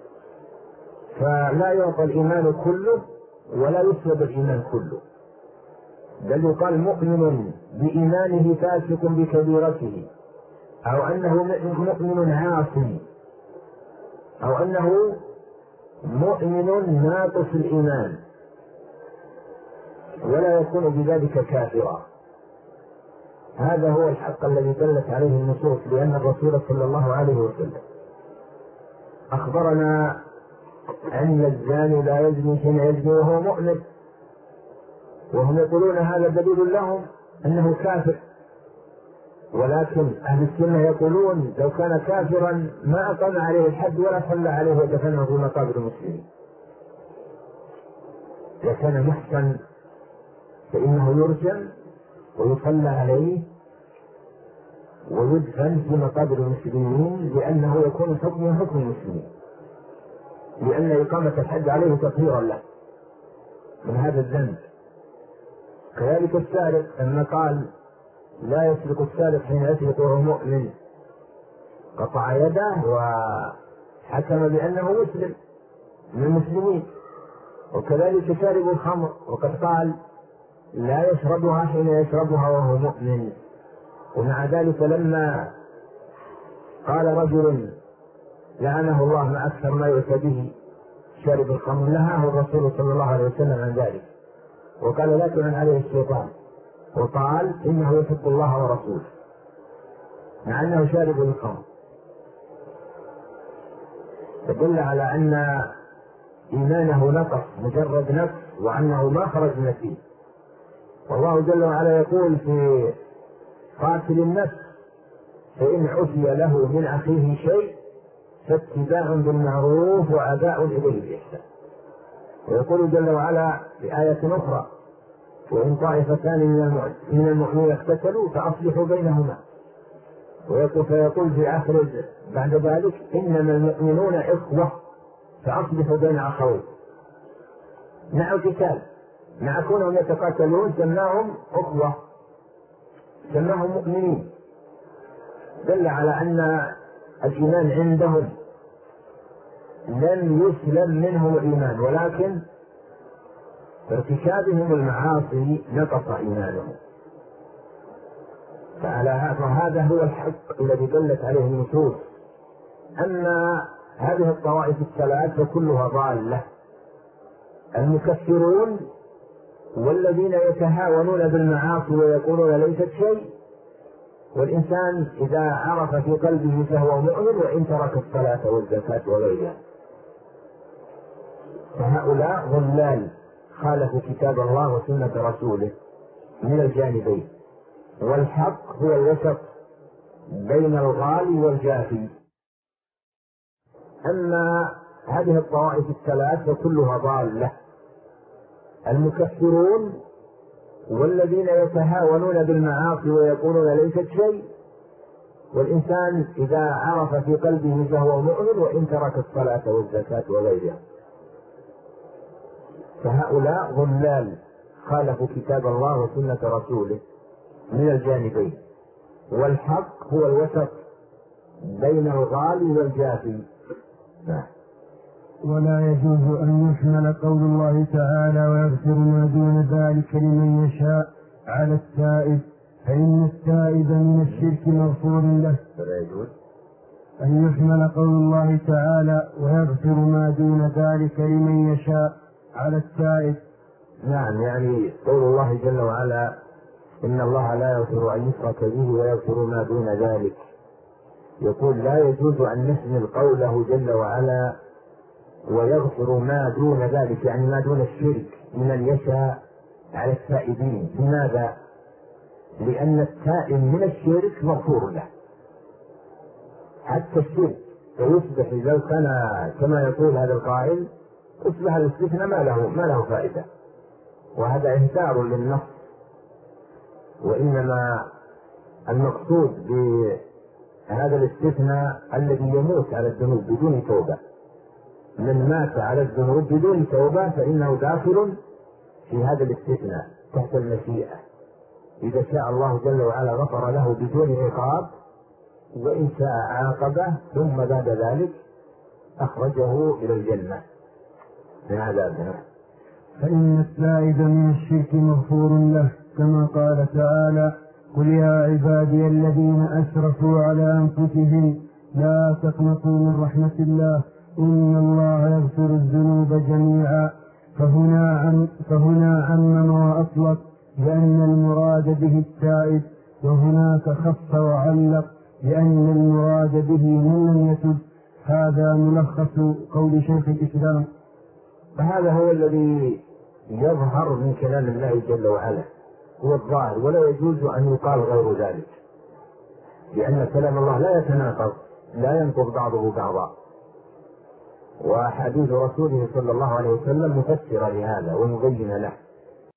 فلا يعطى الإيمان كله ولا يسلب الإيمان كله، بل يقال مؤمن بإيمانه فاسق بكبيرته، أو أنه مؤمن عاصي، أو أنه مؤمن ناقص الإيمان، ولا يكون بذلك كافرا. هذا هو الحق الذي دلت عليه النصوص، لأن الرسول صلى الله عليه وسلم أخبرنا أن الزاني لا يزني حين يزني وهو مؤمن، وهم يقولون هذا دليل لهم أنه كافر، ولكن أهل السنة يقولون لو كان كافرا ما أقام عليه الحد ولا صلى عليه ودفنه في مقابر المسلمين. إذا كان محسن فإنه يرجم ويصلى عليه ويدفن في مقابر المسلمين، لأنه يكون حكمه حكم المسلمين، لأن إقامة الحد عليه تطهيرا له من هذا الذنب. كذلك السارق لما قال لا يسرق السارق حين يسرق وهو مؤمن قطع يده وحكم بأنه مسلم من المسلمين. وكذلك شارب الخمر وقد قال لا يشربها حين يشربها وهو مؤمن. ومع ذلك لما قال رجل لعنه الله ما أكثر ما يؤتى به شارب الخمر نهاه الرسول صلى الله عليه وسلم عن ذلك، وقال لا تلعن عليه الشيطان، وقال إنه يحب الله ورسوله، مع أنه شارب الخمر. تدل على أن إيمانه نقص مجرد نقص، وأنه ما خرج من الدين. والله جل وعلا يقول في قاتل النفس فإن عفي له من أخيه شيء فاتباع بالمعروف وأداء إليه بإحسان. ويقول جل وعلا في آية أخرى وإن طائفتان من المؤمنين اقتتلوا فأصلحوا بينهما. فيقول في آخر بعد ذلك إنما المؤمنون إخوة فأصلحوا بين أخوين. مع القتال مع كونهم يتقاتلون سماهم أخوة، سماهم مؤمنين، دل على أن الإيمان عندهم لم يسلم منهم الإيمان، ولكن ارتكابهم المعاصي نقص إيمانهم. فهذا هو الحق الذي دلت عليه النصوص. أما هذه الطوائف الثلاث فكلها ضالة: المكفرون، والذين يتهاونون بالمعاصي ويقولون ليست شيء، والإنسان إذا عرف في قلبه فهو مؤمن وإن ترك الصلاة والزكاة وغيرها. فهؤلاء ضلال خالفوا كتاب الله وسنة رسوله من الجانبين، والحق هو الوسط بين الغالي والجافي. أما هذه الطوائف الثلاث فكلها ضالة: المكفرون، والذين يتهاونون بالمعاصي ويقولون ليست شيء، والإنسان إذا عرف في قلبه فهو مؤمن وإن ترك الصلاة والزكاة وغيرها. فهؤلاء ضلال خالفوا كتاب الله وسنة رسوله من الجانبين، والحق هو الوسط بين الغالي والجافي. ولا يجوز أن يحمل قول الله تعالى ويغفر ما دون ذلك لمن يشاء على التائب، فإن التائب من الشرك مغفور له. ولا يجوز أن يحمل قول الله تعالى ويغفر ما دون ذلك لمن يشاء على التائب. نعم، يعني قول الله جل وعلا إن الله لا يغفر أن يشرك به ويغفر ما دون ذلك، يقول لا يجوز أن نحمل قوله جل وعلا ويغفر ما دون ذلك، يعني ما دون الشرك، لمن يشاء على التائبين. لماذا؟ لأن التائب من الشرك مغفور له، حتى الشرك فيصبح لو كان كما يقول هذا القائل أصبح الاستثناء ما له فائدة، وهذا إهدار للنص. وإنما المقصود بهذا الاستثناء الذي يموت على الذنوب بدون توبة. من مات على الذنوب بدون توبة فإنه داخل في هذا الاستثناء تحت المشيئة. إذا شاء الله جل وعلا غفر له بدون عقاب، وإن شاء عاقبه ثم بعد ذلك أخرجه إلى الجنة من عذابها. فإن التائب من الشرك مغفور له، كما قال تعالى: قل يا عبادي الذين أسرفوا على أنفسهم لا تقنطوا من رحمة الله إن الله يغفر الذنوب جميعا. فهنا عمم وأطلق لأن المراد به التائب، وهناك خص وعلق لأن المراد به من لم يتب. هذا ملخص قول شيخ الإسلام. فهذا هو الذي يظهر من كلام الله جل وعلا، هو الظاهر، ولا يجوز أن يقال غير ذلك، لأن كلام الله لا يتناقض، لا ينقض بعضه بعضا، وحديث رسوله صلى الله عليه وسلم مفسر لهذا ومبين له.